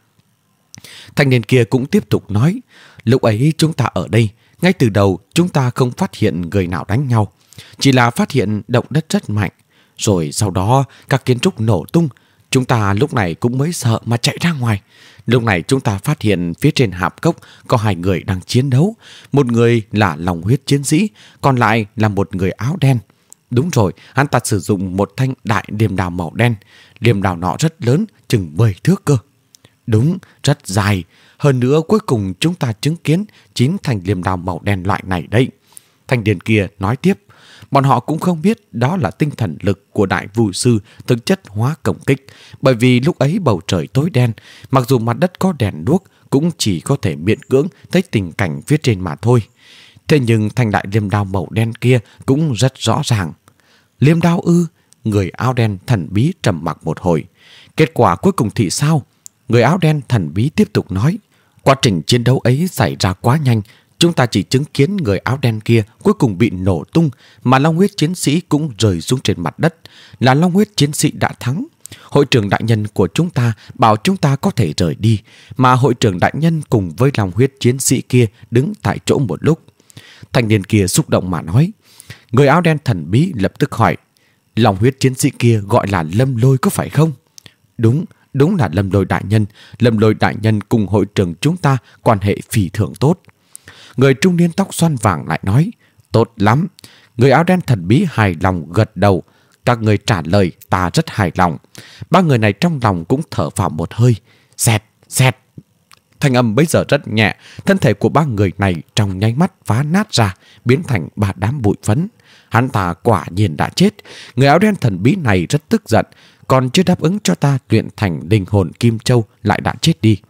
Thanh niên kia cũng tiếp tục nói. Lúc ấy chúng ta ở đây, ngay từ đầu chúng ta không phát hiện người nào đánh nhau, chỉ là phát hiện động đất rất mạnh. Rồi sau đó các kiến trúc nổ tung. Chúng ta lúc này cũng mới sợ mà chạy ra ngoài. Lúc này chúng ta phát hiện phía trên hạp cốc có hai người đang chiến đấu. Một người là lòng huyết chiến sĩ, còn lại là một người áo đen. Đúng rồi, hắn ta sử dụng một thanh đại liềm đào màu đen. Liềm đào nọ rất lớn, chừng mười thước cơ. Đúng, rất dài. Hơn nữa cuối cùng chúng ta chứng kiến chín thanh liềm đào màu đen loại này đấy. Thanh niên kia nói tiếp. Bọn họ cũng không biết đó là tinh thần lực của đại vu sư thực chất hóa công kích, bởi vì lúc ấy bầu trời tối đen, mặc dù mặt đất có đèn đuốc cũng chỉ có thể miễn cưỡng thấy tình cảnh phía trên mà thôi. Thế nhưng thanh đại liềm đao màu đen kia cũng rất rõ ràng. Liềm đao ư? Người áo đen thần bí trầm mặc một hồi. Kết quả cuối cùng thì sao? Người áo đen thần bí tiếp tục nói. Quá trình chiến đấu ấy xảy ra quá nhanh. Chúng ta chỉ chứng kiến người áo đen kia cuối cùng bị nổ tung, mà long huyết chiến sĩ cũng rơi xuống trên mặt đất. Là long huyết chiến sĩ đã thắng. Hội trưởng đại nhân của chúng ta bảo chúng ta có thể rời đi, mà hội trưởng đại nhân cùng với long huyết chiến sĩ kia đứng tại chỗ một lúc. Thanh niên kia xúc động mà nói. Người áo đen thần bí lập tức hỏi. Long huyết chiến sĩ kia gọi là Lâm Lôi có phải không? Đúng, đúng là Lâm Lôi đại nhân. Lâm Lôi đại nhân cùng hội trưởng chúng ta quan hệ phi thường tốt. Người trung niên tóc xoăn vàng lại nói. Tốt lắm. Người áo đen thần bí hài lòng gật đầu. Các người trả lời ta rất hài lòng. Ba người này trong lòng cũng thở phào một hơi. Xẹt, xẹt. Thanh âm bây giờ rất nhẹ. Thân thể của ba người này trong nháy mắt phá nát ra, biến thành ba đám bụi phấn. Hắn ta quả nhiên đã chết. Người áo đen thần bí này rất tức giận. Còn chưa đáp ứng cho ta luyện thành linh hồn Kim Châu lại đã chết đi.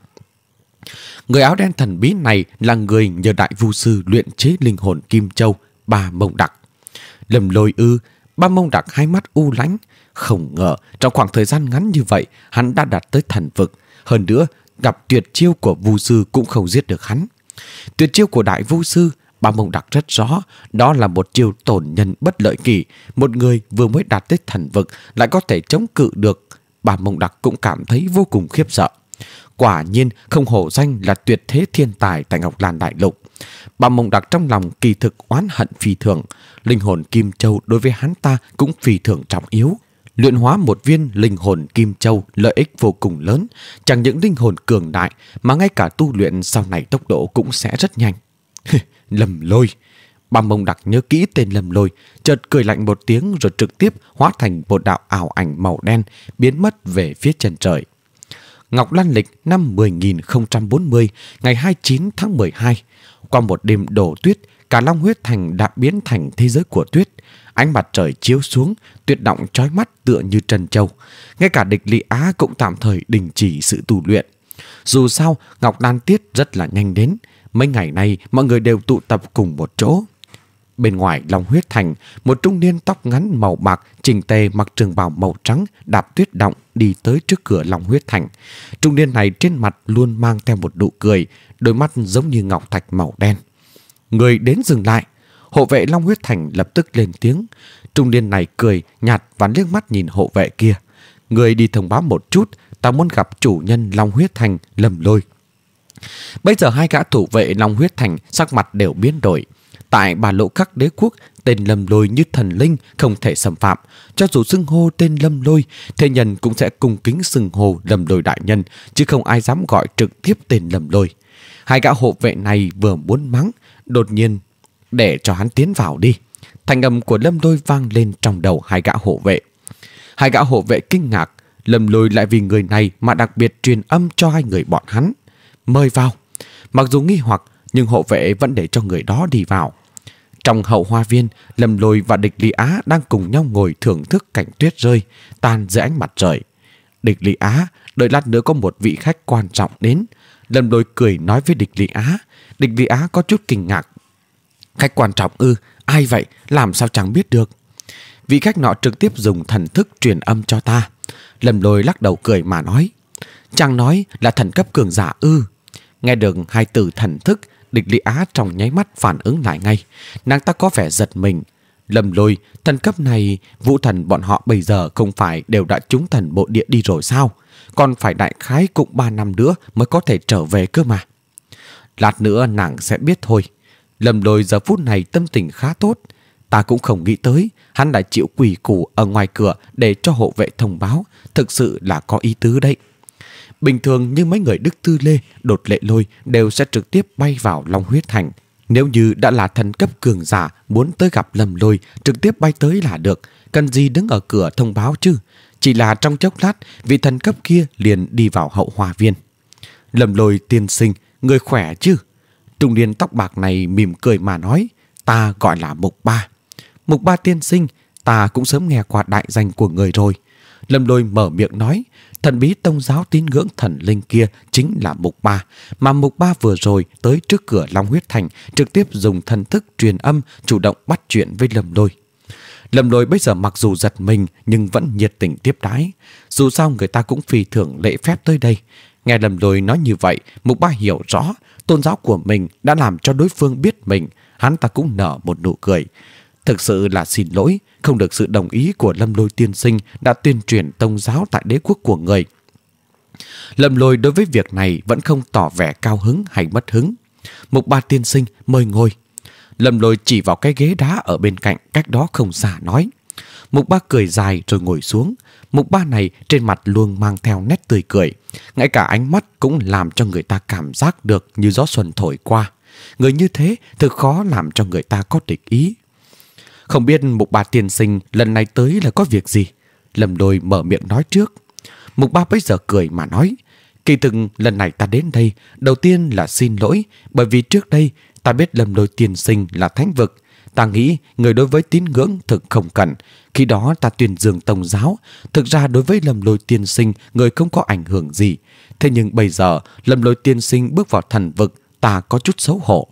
Người áo đen thần bí này là người nhờ đại vu sư luyện chế linh hồn Kim Châu, Ba Mông Đặc. Lâm Lôi ư? Ba Mông Đặc hai mắt u lánh. Không ngờ trong khoảng thời gian ngắn như vậy hắn đã đạt tới thần vực. Hơn nữa gặp tuyệt chiêu của vu sư cũng không giết được hắn. Tuyệt chiêu của đại vu sư Ba Mông Đặc rất rõ. Đó là một chiêu tổn nhân bất lợi kỳ. Một người vừa mới đạt tới thần vực lại có thể chống cự được. Ba Mông Đặc cũng cảm thấy vô cùng khiếp sợ. Quả nhiên không hổ danh là tuyệt thế thiên tài tại Ngọc Lan Đại Lục. Ba Mông Đặc trong lòng kỳ thực oán hận phi thường. Linh hồn Kim Châu đối với hắn ta cũng phi thường trọng yếu. Luyện hóa một viên linh hồn Kim Châu lợi ích vô cùng lớn. Chẳng những linh hồn cường đại mà ngay cả tu luyện sau này tốc độ cũng sẽ rất nhanh. Lâm Lôi. Ba Mông Đặc nhớ kỹ tên Lâm Lôi, chợt cười lạnh một tiếng rồi trực tiếp hóa thành một đạo ảo ảnh màu đen biến mất về phía chân trời. Ngọc Lan lịch năm mười nghìn không trăm bốn mươi, ngày hai mươi chín tháng mười hai, qua một đêm đổ tuyết, Cả Long Huyết Thành đã biến thành thế giới của tuyết. Ánh mặt trời chiếu xuống, tuyết động chói mắt tựa như trân châu. Ngay cả địch Lý Á cũng tạm thời đình chỉ sự tu luyện. Dù sao, Ngọc Đan Tiết rất là nhanh đến. Mấy ngày nay, mọi người đều tụ tập cùng một chỗ. Bên ngoài Long Huyết Thành, một trung niên tóc ngắn màu bạc, chỉnh tề mặc trường bào màu trắng, đạp tuyết động đi tới trước cửa Long Huyết Thành. Trung niên này trên mặt luôn mang theo một nụ cười, đôi mắt giống như ngọc thạch màu đen. Người đến dừng lại. Hộ vệ Long Huyết Thành lập tức lên tiếng. Trung niên này cười nhạt và liếc mắt nhìn hộ vệ kia. Người đi thông báo một chút, ta muốn gặp chủ nhân Long Huyết Thành, Lâm Lôi. Bây giờ hai gã thủ vệ Long Huyết Thành sắc mặt đều biến đổi. Tại Bà Lộ Các đế quốc, tên Lâm Lôi như thần linh không thể xâm phạm. Cho dù xưng hô tên Lâm Lôi, thế nhân cũng sẽ cung kính xưng hô Lâm Lôi đại nhân, chứ không ai dám gọi trực tiếp tên Lâm Lôi. Hai gã hộ vệ này vừa muốn mắng, đột nhiên để cho hắn tiến vào đi. Thanh âm của Lâm Lôi vang lên trong đầu hai gã hộ vệ. Hai gã hộ vệ kinh ngạc, Lâm Lôi lại vì người này mà đặc biệt truyền âm cho hai người bọn hắn. Mời vào. Mặc dù nghi hoặc, nhưng hộ vệ vẫn để cho người đó đi vào. Trong hậu hoa viên, Lâm Lôi và địch Lý Á đang cùng nhau ngồi thưởng thức cảnh tuyết rơi, tan dưới ánh mặt trời. Địch Lý Á, đợi lát nữa có một vị khách quan trọng đến. Lâm Lôi cười nói với địch Lý Á. Địch Lý Á có chút kinh ngạc. Khách quan trọng ư? Ai vậy? Làm sao chẳng biết được? Vị khách nọ trực tiếp dùng thần thức truyền âm cho ta. Lâm Lôi lắc đầu cười mà nói. Chàng nói là thần cấp cường giả ư? Nghe được hai từ thần thức, địch Lý Á trong nháy mắt phản ứng lại ngay. Nàng ta có vẻ giật mình. Lâm Lôi, thần cấp này, vũ thần bọn họ bây giờ không phải đều đã trúng thần bộ địa đi rồi sao? Còn phải đại khái cũng ba năm nữa mới có thể trở về cơ mà. Lát nữa nàng sẽ biết thôi. Lâm Lôi giờ phút này tâm tình khá tốt. Ta cũng không nghĩ tới hắn đã chịu quỳ củ ở ngoài cửa để cho hộ vệ thông báo. Thực sự là có ý tứ đấy. Bình thường như mấy người Đức Tư Lê, Đột Lệ Lôi đều sẽ trực tiếp bay vào Long Huyết Thành. Nếu như đã là thần cấp cường giả muốn tới gặp Lâm Lôi, trực tiếp bay tới là được. Cần gì đứng ở cửa thông báo chứ? Chỉ là trong chốc lát, vị thần cấp kia liền đi vào hậu hoa viên. Lâm Lôi tiên sinh, người khỏe chứ? Trung niên tóc bạc này mỉm cười mà nói. Ta gọi là Mục Ba. Mục Ba tiên sinh, ta cũng sớm nghe qua đại danh của người rồi. Lâm Lôi mở miệng nói. Thần bí tông giáo tín ngưỡng thần linh kia chính là Mục Ba. Mà Mục Ba vừa rồi tới trước cửa Long Huyết Thành, trực tiếp dùng thần thức truyền âm chủ động bắt chuyện với Lâm Lôi. Lâm Lôi bây giờ mặc dù giật mình nhưng vẫn nhiệt tình tiếp đái. Dù sao người ta cũng phi thường lễ phép tới đây. Nghe Lâm Lôi nói như vậy, Mục Ba hiểu rõ tôn giáo của mình đã làm cho đối phương biết mình. Hắn ta cũng nở một nụ cười. Thực sự là xin lỗi, không được sự đồng ý của Lâm Lôi tiên sinh đã tuyên truyền tông giáo tại đế quốc của người. Lâm Lôi đối với việc này vẫn không tỏ vẻ cao hứng hay mất hứng. Mục Ba tiên sinh mời ngồi. Lâm Lôi chỉ vào cái ghế đá ở bên cạnh, cách đó không xa nói. Mục Ba cười dài rồi ngồi xuống. Mục Ba này trên mặt luôn mang theo nét tươi cười. Ngay cả ánh mắt cũng làm cho người ta cảm giác được như gió xuân thổi qua. Người như thế thực khó làm cho người ta có địch ý. Không biết Mục Ba tiên sinh lần này tới là có việc gì? Lâm Lôi mở miệng nói trước. Mục Ba bây giờ cười mà nói. Kỳ thực lần này ta đến đây, đầu tiên là xin lỗi, bởi vì trước đây ta biết Lâm Lôi tiên sinh là thánh vực. Ta nghĩ người đối với tín ngưỡng thực không cần. Khi đó ta tuyên dương tông giáo. Thực ra đối với Lâm Lôi tiên sinh, người không có ảnh hưởng gì. Thế nhưng bây giờ Lâm Lôi tiên sinh bước vào thần vực, ta có chút xấu hổ.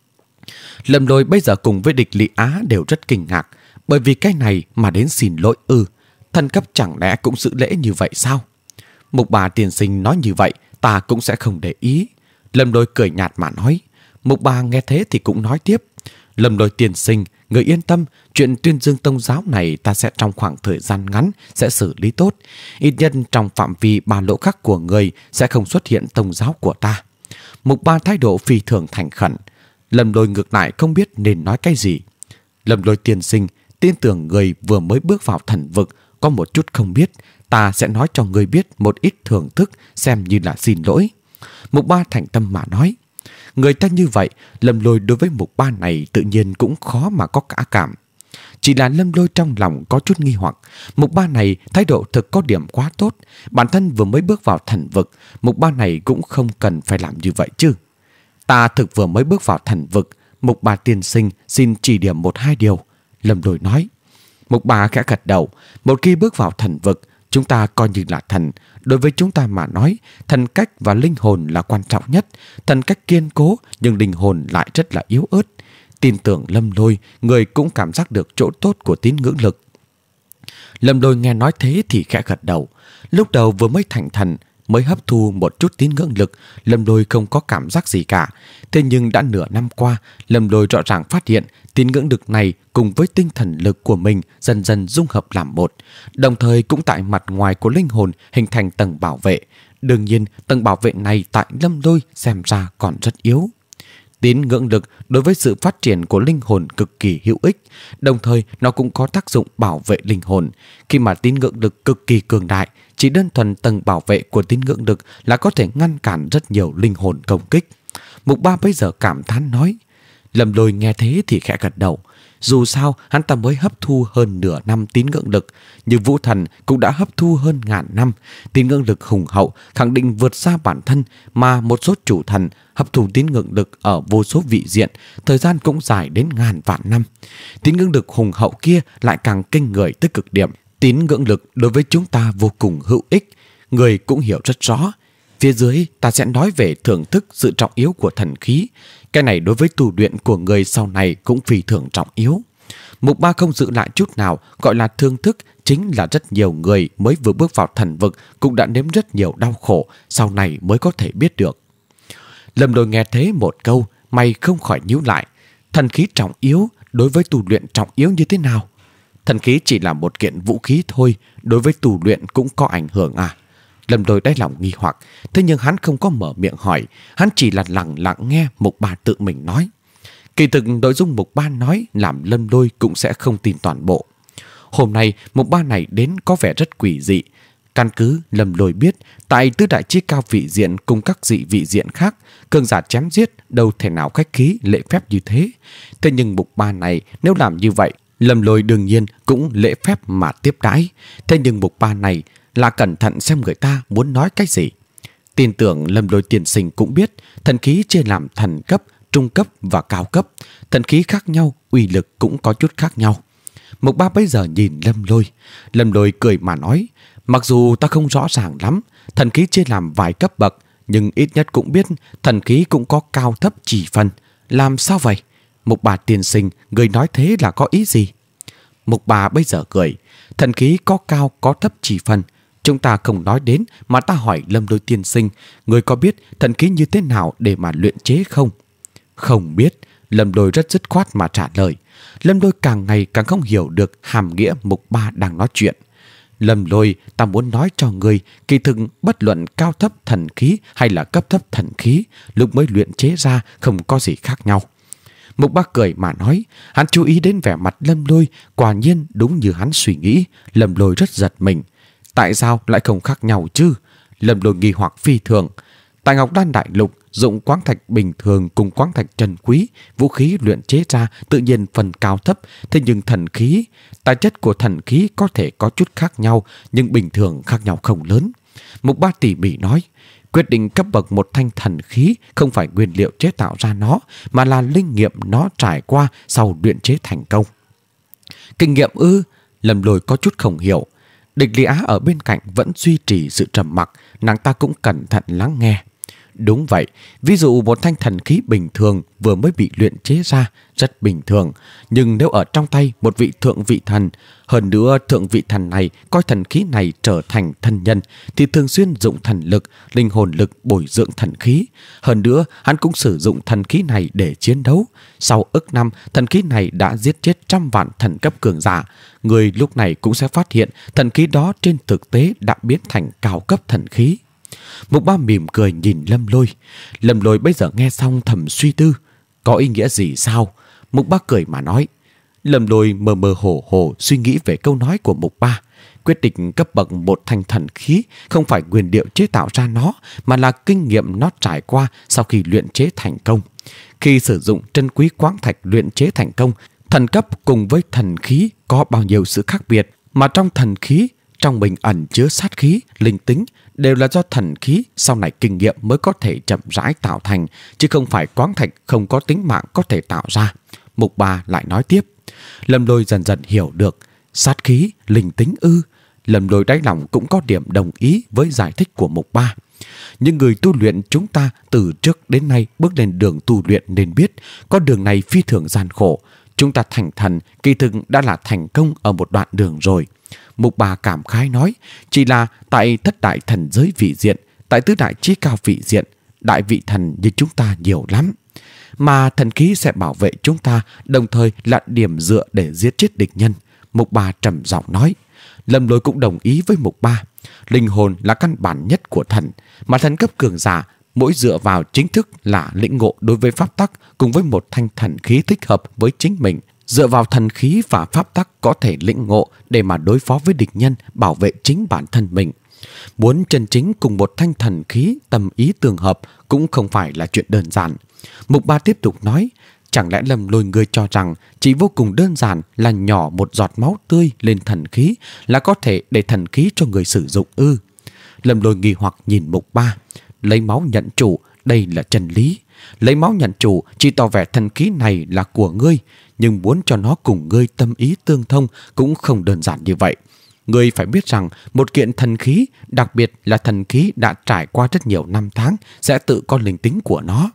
Lâm Lôi bây giờ cùng với địch Lý Á đều rất kinh ngạc. Bởi vì cái này mà đến xin lỗi ư? Thần cấp chẳng lẽ cũng giữ lễ như vậy sao? Mục Ba tiên sinh nói như vậy, ta cũng sẽ không để ý. Lâm Lôi cười nhạt mà nói. Mục Ba nghe thế thì cũng nói tiếp. Lâm Lôi tiên sinh, người yên tâm, chuyện tuyên dương tông giáo này ta sẽ trong khoảng thời gian ngắn sẽ xử lý tốt. Ít nhất trong phạm vi Ba Lộ Các của người sẽ không xuất hiện tông giáo của ta. Mục Ba thái độ phi thường thành khẩn. Lâm Lôi ngược lại không biết nên nói cái gì. Lâm Lôi tiên sinh, tin tưởng người vừa mới bước vào thần vực có một chút không biết, ta sẽ nói cho người biết một ít thưởng thức xem như là xin lỗi. Mục Ba thành tâm mà nói. Người ta như vậy, Lâm Lôi đối với Mục Ba này tự nhiên cũng khó mà có cả cảm. Chỉ là Lâm Lôi trong lòng có chút nghi hoặc. Mục Ba này thái độ thực có điểm quá tốt. Bản thân vừa mới bước vào thần vực, Mục Ba này cũng không cần phải làm như vậy chứ. Ta thực vừa mới bước vào thần vực, Mục Bà tiên sinh xin chỉ điểm một hai điều, Lâm Lôi nói. Mục Bà khẽ gật đầu. Một khi bước vào thần vực, chúng ta coi như là thần. Đối với chúng ta mà nói, thần cách và linh hồn là quan trọng nhất. Thần cách kiên cố nhưng linh hồn lại rất là yếu ớt. Tin tưởng Lâm Lôi, người cũng cảm giác được chỗ tốt của tín ngưỡng lực. Lâm Lôi nghe nói thế thì khẽ gật đầu. Lúc đầu vừa mới thành thần, mới hấp thu một chút tín ngưỡng lực, Lâm Lôi không có cảm giác gì cả. Thế nhưng đã nửa năm qua, Lâm Lôi rõ ràng phát hiện tín ngưỡng lực này cùng với tinh thần lực của mình dần dần dung hợp làm một, đồng thời cũng tại mặt ngoài của linh hồn hình thành tầng bảo vệ. Đương nhiên, tầng bảo vệ này tại Lâm Lôi xem ra còn rất yếu. Tín ngưỡng lực đối với sự phát triển của linh hồn cực kỳ hữu ích, đồng thời nó cũng có tác dụng bảo vệ linh hồn. Khi mà tín ngưỡng lực cực kỳ cường đại, chỉ đơn thuần tầng bảo vệ của tín ngưỡng lực là có thể ngăn cản rất nhiều linh hồn công kích. Mục Ba bây giờ cảm thán nói. Lâm Lôi nghe thế thì khẽ gật đầu. Dù sao hắn ta mới hấp thu hơn nửa năm tín ngưỡng lực, nhưng Vũ Thần cũng đã hấp thu hơn ngàn năm. Tín ngưỡng lực hùng hậu khẳng định vượt xa bản thân, mà một số chủ thần hấp thu tín ngưỡng lực ở vô số vị diện, thời gian cũng dài đến ngàn vạn năm. Tín ngưỡng lực hùng hậu kia lại càng kinh người tới cực điểm. Tín ngưỡng lực đối với chúng ta vô cùng hữu ích, người cũng hiểu rất rõ. Phía dưới ta sẽ nói về thưởng thức sự trọng yếu của thần khí. Cái này đối với tu luyện của người sau này cũng phi thường trọng yếu. Mục Ba không giữ lại chút nào, gọi là thưởng thức chính là rất nhiều người mới vừa bước vào thần vực cũng đã nếm rất nhiều đau khổ, sau này mới có thể biết được. Lâm Lôi nghe thế một câu, mày không khỏi nhíu lại. Thần khí trọng yếu đối với tu luyện trọng yếu như thế nào? Thần khí chỉ là một kiện vũ khí thôi, đối với tu luyện cũng có ảnh hưởng à? Lâm Lôi đáy lòng nghi hoặc, thế nhưng hắn không có mở miệng hỏi, hắn chỉ là lặng lặng nghe Mục Ba tự mình nói. Kỳ thực nội dung Mục Ba nói làm Lâm Lôi cũng sẽ không tin toàn bộ. Hôm nay Mục Ba này đến có vẻ rất quỷ dị. Căn cứ Lâm Lôi biết, tại tứ đại chí cao vị diện cùng các dị vị diện khác, cường giả chém giết đâu thể nào khách khí lễ phép như thế. Thế nhưng Mục Ba này nếu làm như vậy, Lâm Lôi đương nhiên cũng lễ phép mà tiếp đãi. Thế nhưng Mục Ba này là cẩn thận xem người ta muốn nói cái gì. Tin tưởng Lâm Lôi tiên sinh cũng biết, thần khí chia làm thần cấp, trung cấp và cao cấp. Thần khí khác nhau, uy lực cũng có chút khác nhau. Mục Ba bây giờ nhìn Lâm Lôi. Lâm Lôi cười mà nói, mặc dù ta không rõ ràng lắm, thần khí chia làm vài cấp bậc, nhưng ít nhất cũng biết thần khí cũng có cao thấp chỉ phân. Làm sao vậy? Mục Ba tiên sinh, người nói thế là có ý gì? Mục Ba bây giờ cười, thần khí có cao có thấp chỉ phân. Chúng ta không nói đến mà ta hỏi Lâm Lôi tiên sinh, người có biết thần khí như thế nào để mà luyện chế không? Không biết. Lâm Lôi rất dứt khoát mà trả lời. Lâm Lôi càng ngày càng không hiểu được hàm nghĩa Mục Ba đang nói chuyện. Lâm Lôi, ta muốn nói cho người, kỳ thực bất luận cao thấp thần khí hay là cấp thấp thần khí, lúc mới luyện chế ra không có gì khác nhau. Mục Ba cười mà nói, hắn chú ý đến vẻ mặt Lâm Lôi, quả nhiên đúng như hắn suy nghĩ. Lâm Lôi rất giật mình. Tại sao lại không khác nhau chứ? Lâm Lôi nghi hoặc phi thường. Tại Ngọc Đan Đại Lục, dụng quáng thạch bình thường cùng quáng thạch trân quý, vũ khí luyện chế ra tự nhiên phần cao thấp. Thế nhưng thần khí, tài chất của thần khí có thể có chút khác nhau, nhưng bình thường khác nhau không lớn. Mục Ba tỉ mỉ nói, quyết định cấp bậc một thanh thần khí không phải nguyên liệu chế tạo ra nó, mà là linh nghiệm nó trải qua sau luyện chế thành công. Kinh nghiệm ư? Lâm Lôi có chút không hiểu. Địch Lý Á ở bên cạnh vẫn duy trì sự trầm mặc, nàng ta cũng cẩn thận lắng nghe. Đúng vậy, ví dụ một thanh thần khí bình thường vừa mới bị luyện chế ra, rất bình thường. Nhưng nếu ở trong tay một vị thượng vị thần, hơn nữa thượng vị thần này coi thần khí này trở thành thân nhân, thì thường xuyên dụng thần lực, linh hồn lực bồi dưỡng thần khí. Hơn nữa, hắn cũng sử dụng thần khí này để chiến đấu. Sau ức năm, thần khí này đã giết chết trăm vạn thần cấp cường giả. Người lúc này cũng sẽ phát hiện thần khí đó trên thực tế đã biến thành cao cấp thần khí. Mục Ba mỉm cười nhìn Lâm Lôi. Lâm Lôi bây giờ nghe xong thầm suy tư. Có ý nghĩa gì sao? Mục Ba cười mà nói. Lâm Lôi mơ mơ hồ hồ suy nghĩ về câu nói của Mục Ba. Quyết định cấp bậc một thanh thần khí không phải nguyên liệu chế tạo ra nó, mà là kinh nghiệm nó trải qua sau khi luyện chế thành công. Khi sử dụng trân quý quáng thạch luyện chế thành công, thần cấp cùng với thần khí có bao nhiêu sự khác biệt, mà trong thần khí trong mình ẩn chứa sát khí, linh tính đều là do thần khí sau này kinh nghiệm mới có thể chậm rãi tạo thành, chứ không phải quáng thạch không có tính mạng có thể tạo ra. Mục Ba lại nói tiếp. Lâm Lôi dần dần hiểu được sát khí, linh tính ư. Lâm Lôi đáy lòng cũng có điểm đồng ý với giải thích của Mục Ba. Nhưng người tu luyện chúng ta từ trước đến nay bước lên đường tu luyện nên biết con đường này phi thường gian khổ. Chúng ta thành thần kỳ thực đã là thành công ở một đoạn đường rồi. Mục Ba cảm khái nói, chỉ là tại thất đại thần giới vị diện, tại tứ đại chí cao vị diện, đại vị thần như chúng ta nhiều lắm. Mà thần khí sẽ bảo vệ chúng ta, đồng thời là điểm dựa để giết chết địch nhân. Mục Ba trầm giọng nói. Lâm Lôi cũng đồng ý với Mục Ba. Linh hồn là căn bản nhất của thần, mà thần cấp cường giả mỗi dựa vào chính thức là lĩnh ngộ đối với pháp tắc cùng với một thanh thần khí thích hợp với chính mình. Dựa vào thần khí và pháp tắc có thể lĩnh ngộ để mà đối phó với địch nhân, bảo vệ chính bản thân mình. Muốn chân chính cùng một thanh thần khí tâm ý tương hợp cũng không phải là chuyện đơn giản. Mục Ba tiếp tục nói, chẳng lẽ Lâm Lôi ngươi cho rằng chỉ vô cùng đơn giản là nhỏ một giọt máu tươi lên thần khí là có thể để thần khí cho người sử dụng ư? Lâm Lôi nghi hoặc nhìn Mục Ba. Lấy máu nhận chủ, đây là chân lý. Lấy máu nhận chủ chỉ tỏ vẻ thần khí này là của ngươi, nhưng muốn cho nó cùng ngươi tâm ý tương thông cũng không đơn giản như vậy. Ngươi phải biết rằng một kiện thần khí, đặc biệt là thần khí đã trải qua rất nhiều năm tháng, sẽ tự có linh tính của nó.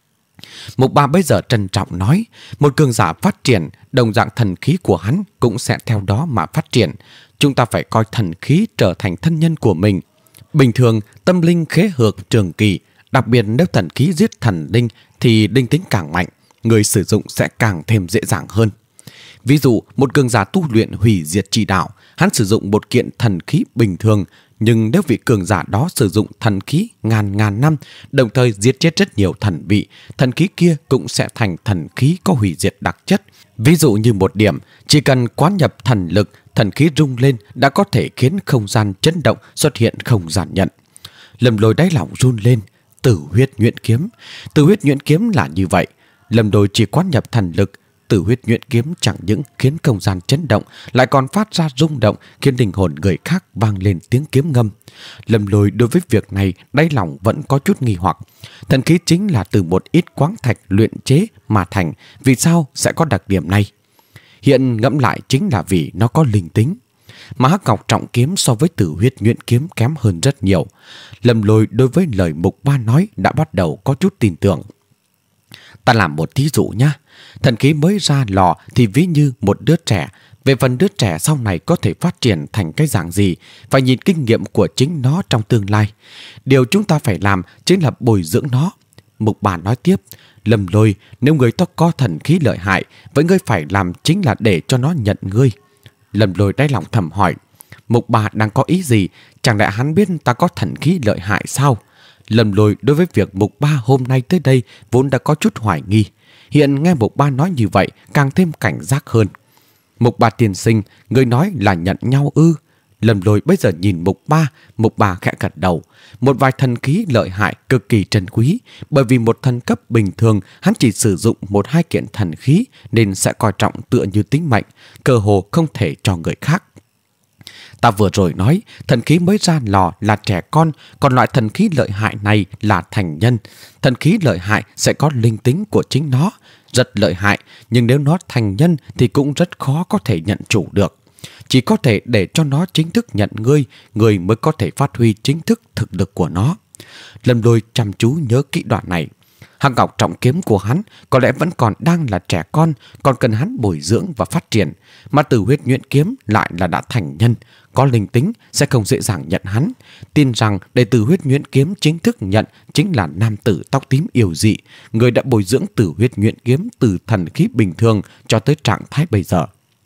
Mục Ba bây giờ trân trọng nói, một cường giả phát triển, đồng dạng thần khí của hắn cũng sẽ theo đó mà phát triển. Chúng ta phải coi thần khí trở thành thân nhân của mình. Bình thường, tâm linh khế hợp trường kỳ, đặc biệt nếu thần khí giết thần linh thì linh tính càng mạnh, người sử dụng sẽ càng thêm dễ dàng hơn. Ví dụ, một cường giả tu luyện hủy diệt chi đạo, hắn sử dụng một kiện thần khí bình thường, nhưng nếu vị cường giả đó sử dụng thần khí ngàn ngàn năm, đồng thời giết chết rất nhiều thần vị, thần khí kia cũng sẽ thành thần khí có hủy diệt đặc chất. Ví dụ như một điểm, chỉ cần quán nhập thần lực, thần khí rung lên đã có thể khiến không gian chấn động, xuất hiện không gian nhận. Lâm Lôi đáy lòng run lên. Tử huyết nhuyễn kiếm. Tử huyết nhuyễn kiếm là như vậy. Lâm Lôi chỉ quán nhập thần lực, tử huyết nhuyễn kiếm chẳng những khiến không gian chấn động, lại còn phát ra rung động, khiến linh hồn người khác vang lên tiếng kiếm ngâm. Lâm Lôi đối với việc này đáy lòng vẫn có chút nghi hoặc. Thần khí chính là từ một ít quáng thạch luyện chế mà thành, vì sao sẽ có đặc điểm này? Hiện ngẫm lại chính là vì nó có linh tính. Mà Hắc Ngọc Trọng Kiếm so với Tử Huyết Nhuyễn Kiếm kém hơn rất nhiều. Lâm Lôi đối với lời Mục Ba nói đã bắt đầu có chút tin tưởng. Ta làm một thí dụ nhé. Thần khí mới ra lò thì ví như một đứa trẻ. Về phần đứa trẻ sau này có thể phát triển thành cái dạng gì, phải nhìn kinh nghiệm của chính nó trong tương lai. Điều chúng ta phải làm chính là bồi dưỡng nó. Mục Ba nói tiếp, Lâm Lôi, nếu người ta có thần khí lợi hại, vậy ngươi phải làm chính là để cho nó nhận ngươi. Lâm Lôi đáy lòng thầm hỏi, Mục Ba đang có ý gì? Chẳng lẽ hắn biết ta có thần khí lợi hại sao? Lâm Lôi đối với việc Mục Ba hôm nay tới đây vốn đã có chút hoài nghi. Hiện nghe Mục Ba nói như vậy càng thêm cảnh giác hơn. Mục Ba tiên sinh, người nói là nhận nhau ư? Lâm Lôi bây giờ nhìn Mục Ba, Mục Ba khẽ gật đầu. Một vài thần khí lợi hại cực kỳ trân quý, bởi vì một thần cấp bình thường hắn chỉ sử dụng một hai kiện thần khí nên sẽ coi trọng tựa như tính mệnh, cơ hồ không thể cho người khác. Ta vừa rồi nói, thần khí mới ra lò là trẻ con, còn loại thần khí lợi hại này là thành nhân. Thần khí lợi hại sẽ có linh tính của chính nó, rất lợi hại, nhưng nếu nó thành nhân thì cũng rất khó có thể nhận chủ được. Chỉ có thể để cho nó chính thức nhận ngươi, ngươi mới có thể phát huy chính thức thực lực của nó. Lâm Lôi chăm chú nhớ kỹ đoạn này. Hắc Ngọc Trọng Kiếm của hắn có lẽ vẫn còn đang là trẻ con, còn cần hắn bồi dưỡng và phát triển. Mà Tử Huyết Nhuyễn Kiếm lại là đã thành nhân, có linh tính sẽ không dễ dàng nhận hắn. Tin rằng để Tử Huyết Nhuyễn Kiếm chính thức nhận chính là nam tử tóc tím yêu dị, người đã bồi dưỡng Tử Huyết Nhuyễn Kiếm từ thần khí bình thường cho tới trạng thái bây giờ.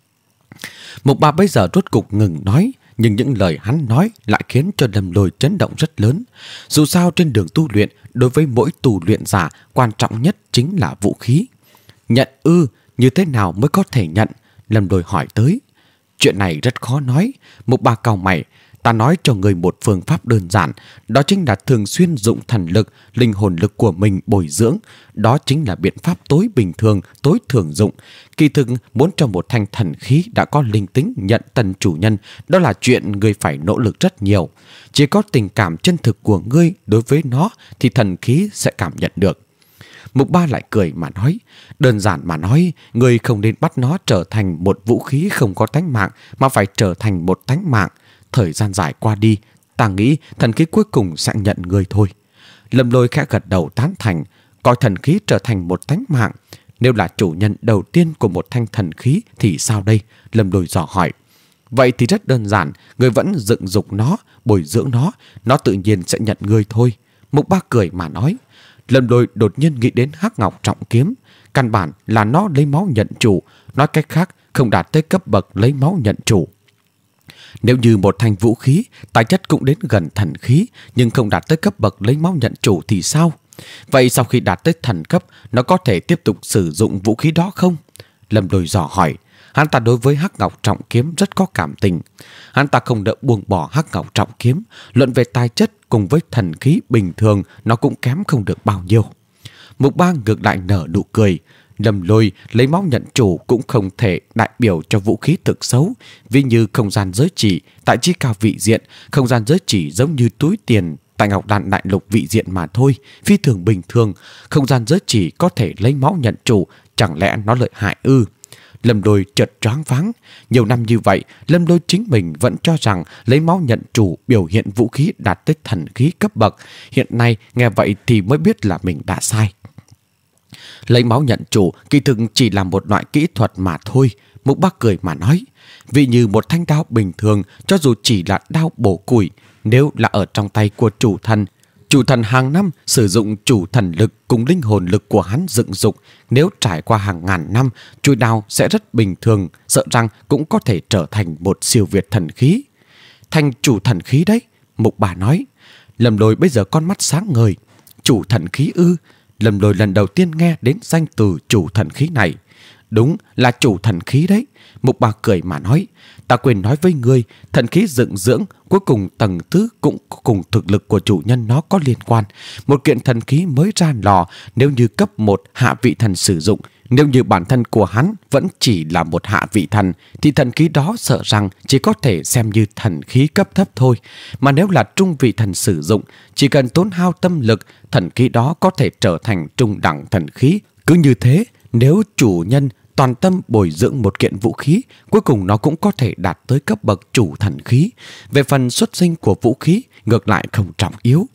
Mục Ba bây giờ rốt cục ngừng nói, nhưng những lời hắn nói lại khiến cho Lâm Lôi chấn động rất lớn. Dù sao trên đường tu luyện, đối với mỗi tu luyện giả, quan trọng nhất chính là vũ khí. Nhận ư, như thế nào mới có thể nhận? Lâm Lôi hỏi tới. Chuyện này rất khó nói. Mục Ba cau mày, ta nói cho người một phương pháp đơn giản, đó chính là thường xuyên dụng thần lực, linh hồn lực của mình bồi dưỡng. Đó chính là biện pháp tối bình thường, tối thường dụng. Kỳ thực muốn cho một thanh thần khí đã có linh tính nhận tần chủ nhân, đó là chuyện người phải nỗ lực rất nhiều. Chỉ có tình cảm chân thực của ngươi đối với nó thì thần khí sẽ cảm nhận được. Mục Ba lại cười mà nói, đơn giản mà nói, người không nên bắt nó trở thành một vũ khí không có tánh mạng, mà phải trở thành một tánh mạng. Thời gian dài qua đi, ta nghĩ thần khí cuối cùng sẽ nhận người thôi. Lâm Lôi khẽ gật đầu tán thành, coi thần khí trở thành một tánh mạng. Nếu là chủ nhân đầu tiên của một thanh thần khí thì sao đây? Lâm Lôi dò hỏi. Vậy thì rất đơn giản, người vẫn dựng dục nó, bồi dưỡng nó, nó tự nhiên sẽ nhận người thôi. Mục Ba cười mà nói. Lâm Lôi đột nhiên nghĩ đến Hắc Ngọc Trọng Kiếm. Căn bản là nó lấy máu nhận chủ, nói cách khác không đạt tới cấp bậc lấy máu nhận chủ. Nếu như một thanh vũ khí, tài chất cũng đến gần thần khí, nhưng không đạt tới cấp bậc lấy máu nhận chủ thì sao? Vậy sau khi đạt tới thần cấp, nó có thể tiếp tục sử dụng vũ khí đó không? Lâm Lôi dò hỏi. Hắn ta đối với Hắc Ngọc Trọng Kiếm rất có cảm tình. Hắn ta không đỡ buông bỏ Hắc Ngọc Trọng Kiếm. Luận về tài chất cùng với thần khí bình thường, nó cũng kém không được bao nhiêu. Mục Ba ngược lại nở nụ cười. Lâm Lôi lấy máu nhận chủ cũng không thể đại biểu cho vũ khí thực xấu. Ví như không gian giới chỉ tại Chí Cao vị diện, không gian giới chỉ giống như túi tiền tại Ngọc Đan Đại Lục vị diện mà thôi, phi thường bình thường. Không gian giới chỉ có thể lấy máu nhận chủ, chẳng lẽ nó lợi hại ư? Lâm Lôi chợt choáng váng. Nhiều năm như vậy, Lâm Lôi chính mình vẫn cho rằng lấy máu nhận chủ biểu hiện vũ khí đạt tới thần khí cấp bậc. Hiện nay nghe vậy thì mới biết là mình đã sai. Lấy máu nhận chủ kỳ thực chỉ là một loại kỹ thuật mà thôi. Mục Ba cười mà nói. Vì như một thanh đao bình thường, cho dù chỉ là đao bổ củi, nếu là ở trong tay của chủ thần, chủ thần hàng năm sử dụng chủ thần lực cùng linh hồn lực của hắn dựng dục, nếu trải qua hàng ngàn năm, chuôi đao sẽ rất bình thường, sợ rằng cũng có thể trở thành một siêu việt thần khí. Thành chủ thần khí đấy, Mục Ba nói. Lâm Lôi bây giờ con mắt sáng ngời. Chủ thần khí ư? Lâm Lôi lần đầu tiên nghe đến danh từ chủ thần khí này. Đúng là chủ thần khí đấy. Mục Ba cười mà nói. Ta quên nói với ngươi, thần khí dựng dưỡng cuối cùng tầng thứ cũng cùng thực lực của chủ nhân nó có liên quan. Một kiện thần khí mới ra lò, nếu như cấp một hạ vị thần sử dụng, nếu như bản thân của hắn vẫn chỉ là một hạ vị thần, thì thần khí đó sợ rằng chỉ có thể xem như thần khí cấp thấp thôi. Mà nếu là trung vị thần sử dụng, chỉ cần tốn hao tâm lực, thần khí đó có thể trở thành trung đẳng thần khí. Cứ như thế, nếu chủ nhân toàn tâm bồi dưỡng một kiện vũ khí, cuối cùng nó cũng có thể đạt tới cấp bậc chủ thần khí. Về phần xuất sinh của vũ khí, ngược lại không trọng yếu.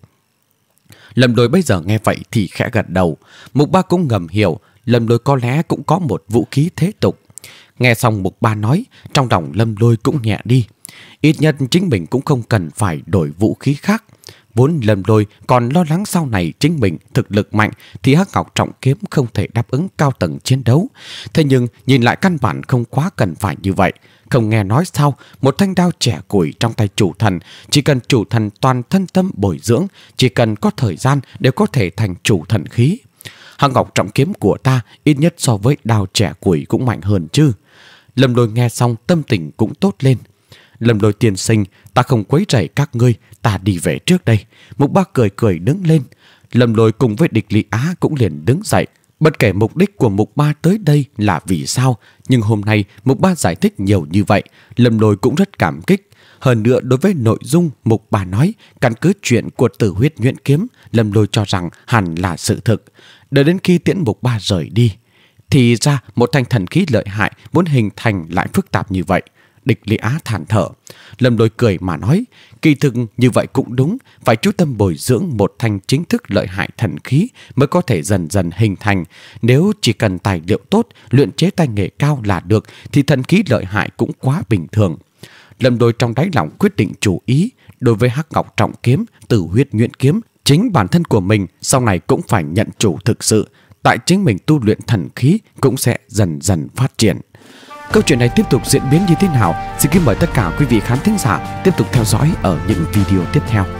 Lâm Lôi bây giờ nghe vậy thì khẽ gật đầu. Mục Ba cũng ngầm hiểu, Lâm Lôi có lẽ cũng có một vũ khí thế tục. Nghe xong Mục Ba nói, trong lòng Lâm Lôi cũng nhẹ đi. Ít nhất chính mình cũng không cần phải đổi vũ khí khác. Vốn Lâm Lôi còn lo lắng sau này chính mình thực lực mạnh thì Hắc Ngọc Trọng Kiếm không thể đáp ứng cao tầng chiến đấu. Thế nhưng nhìn lại căn bản không quá cần phải như vậy. Không nghe nói sao, một thanh đao trẻ củi trong tay chủ thần, chỉ cần chủ thần toàn thân tâm bồi dưỡng, chỉ cần có thời gian đều có thể thành chủ thần khí. Hắc Ngọc Trọng Kiếm của ta ít nhất so với đao trẻ củi cũng mạnh hơn chứ. Lâm Lôi nghe xong tâm tình cũng tốt lên. Lâm Lôi tiên sinh, ta không quấy rầy các ngươi, ta đi về trước đây. Mục Ba cười cười đứng lên. Lâm Lôi cùng với Địch Lý Á cũng liền đứng dậy. Bất kể mục đích của Mục Ba tới đây là vì sao, nhưng hôm nay Mục Ba giải thích nhiều như vậy, Lâm Lôi cũng rất cảm kích. Hơn nữa đối với nội dung Mục Ba nói, căn cứ chuyện của Tử Huyết Nhuyễn Kiếm, Lâm Lôi cho rằng hẳn là sự thực. Đợi đến khi tiễn Mục Ba rời đi, thì ra một thanh thần khí lợi hại muốn hình thành lại phức tạp như vậy. Địch Lý Á than thở. Lâm Lôi cười mà nói, kỳ thực như vậy cũng đúng, phải chú tâm bồi dưỡng một thanh chính thức lợi hại thần khí mới có thể dần dần hình thành. Nếu chỉ cần tài liệu tốt, luyện chế tay nghề cao là được, thì thần khí lợi hại cũng quá bình thường. Lâm Lôi trong đáy lòng quyết định chủ ý, đối với Hắc Ngọc Trọng Kiếm, Tử Huyết Nhuyễn Kiếm, chính bản thân của mình sau này cũng phải nhận chủ thực sự. Tại chính mình tu luyện thần khí cũng sẽ dần dần phát triển. Câu chuyện này tiếp tục diễn biến như thế nào? Xin kính mời tất cả quý vị khán thính giả tiếp tục theo dõi ở những video tiếp theo.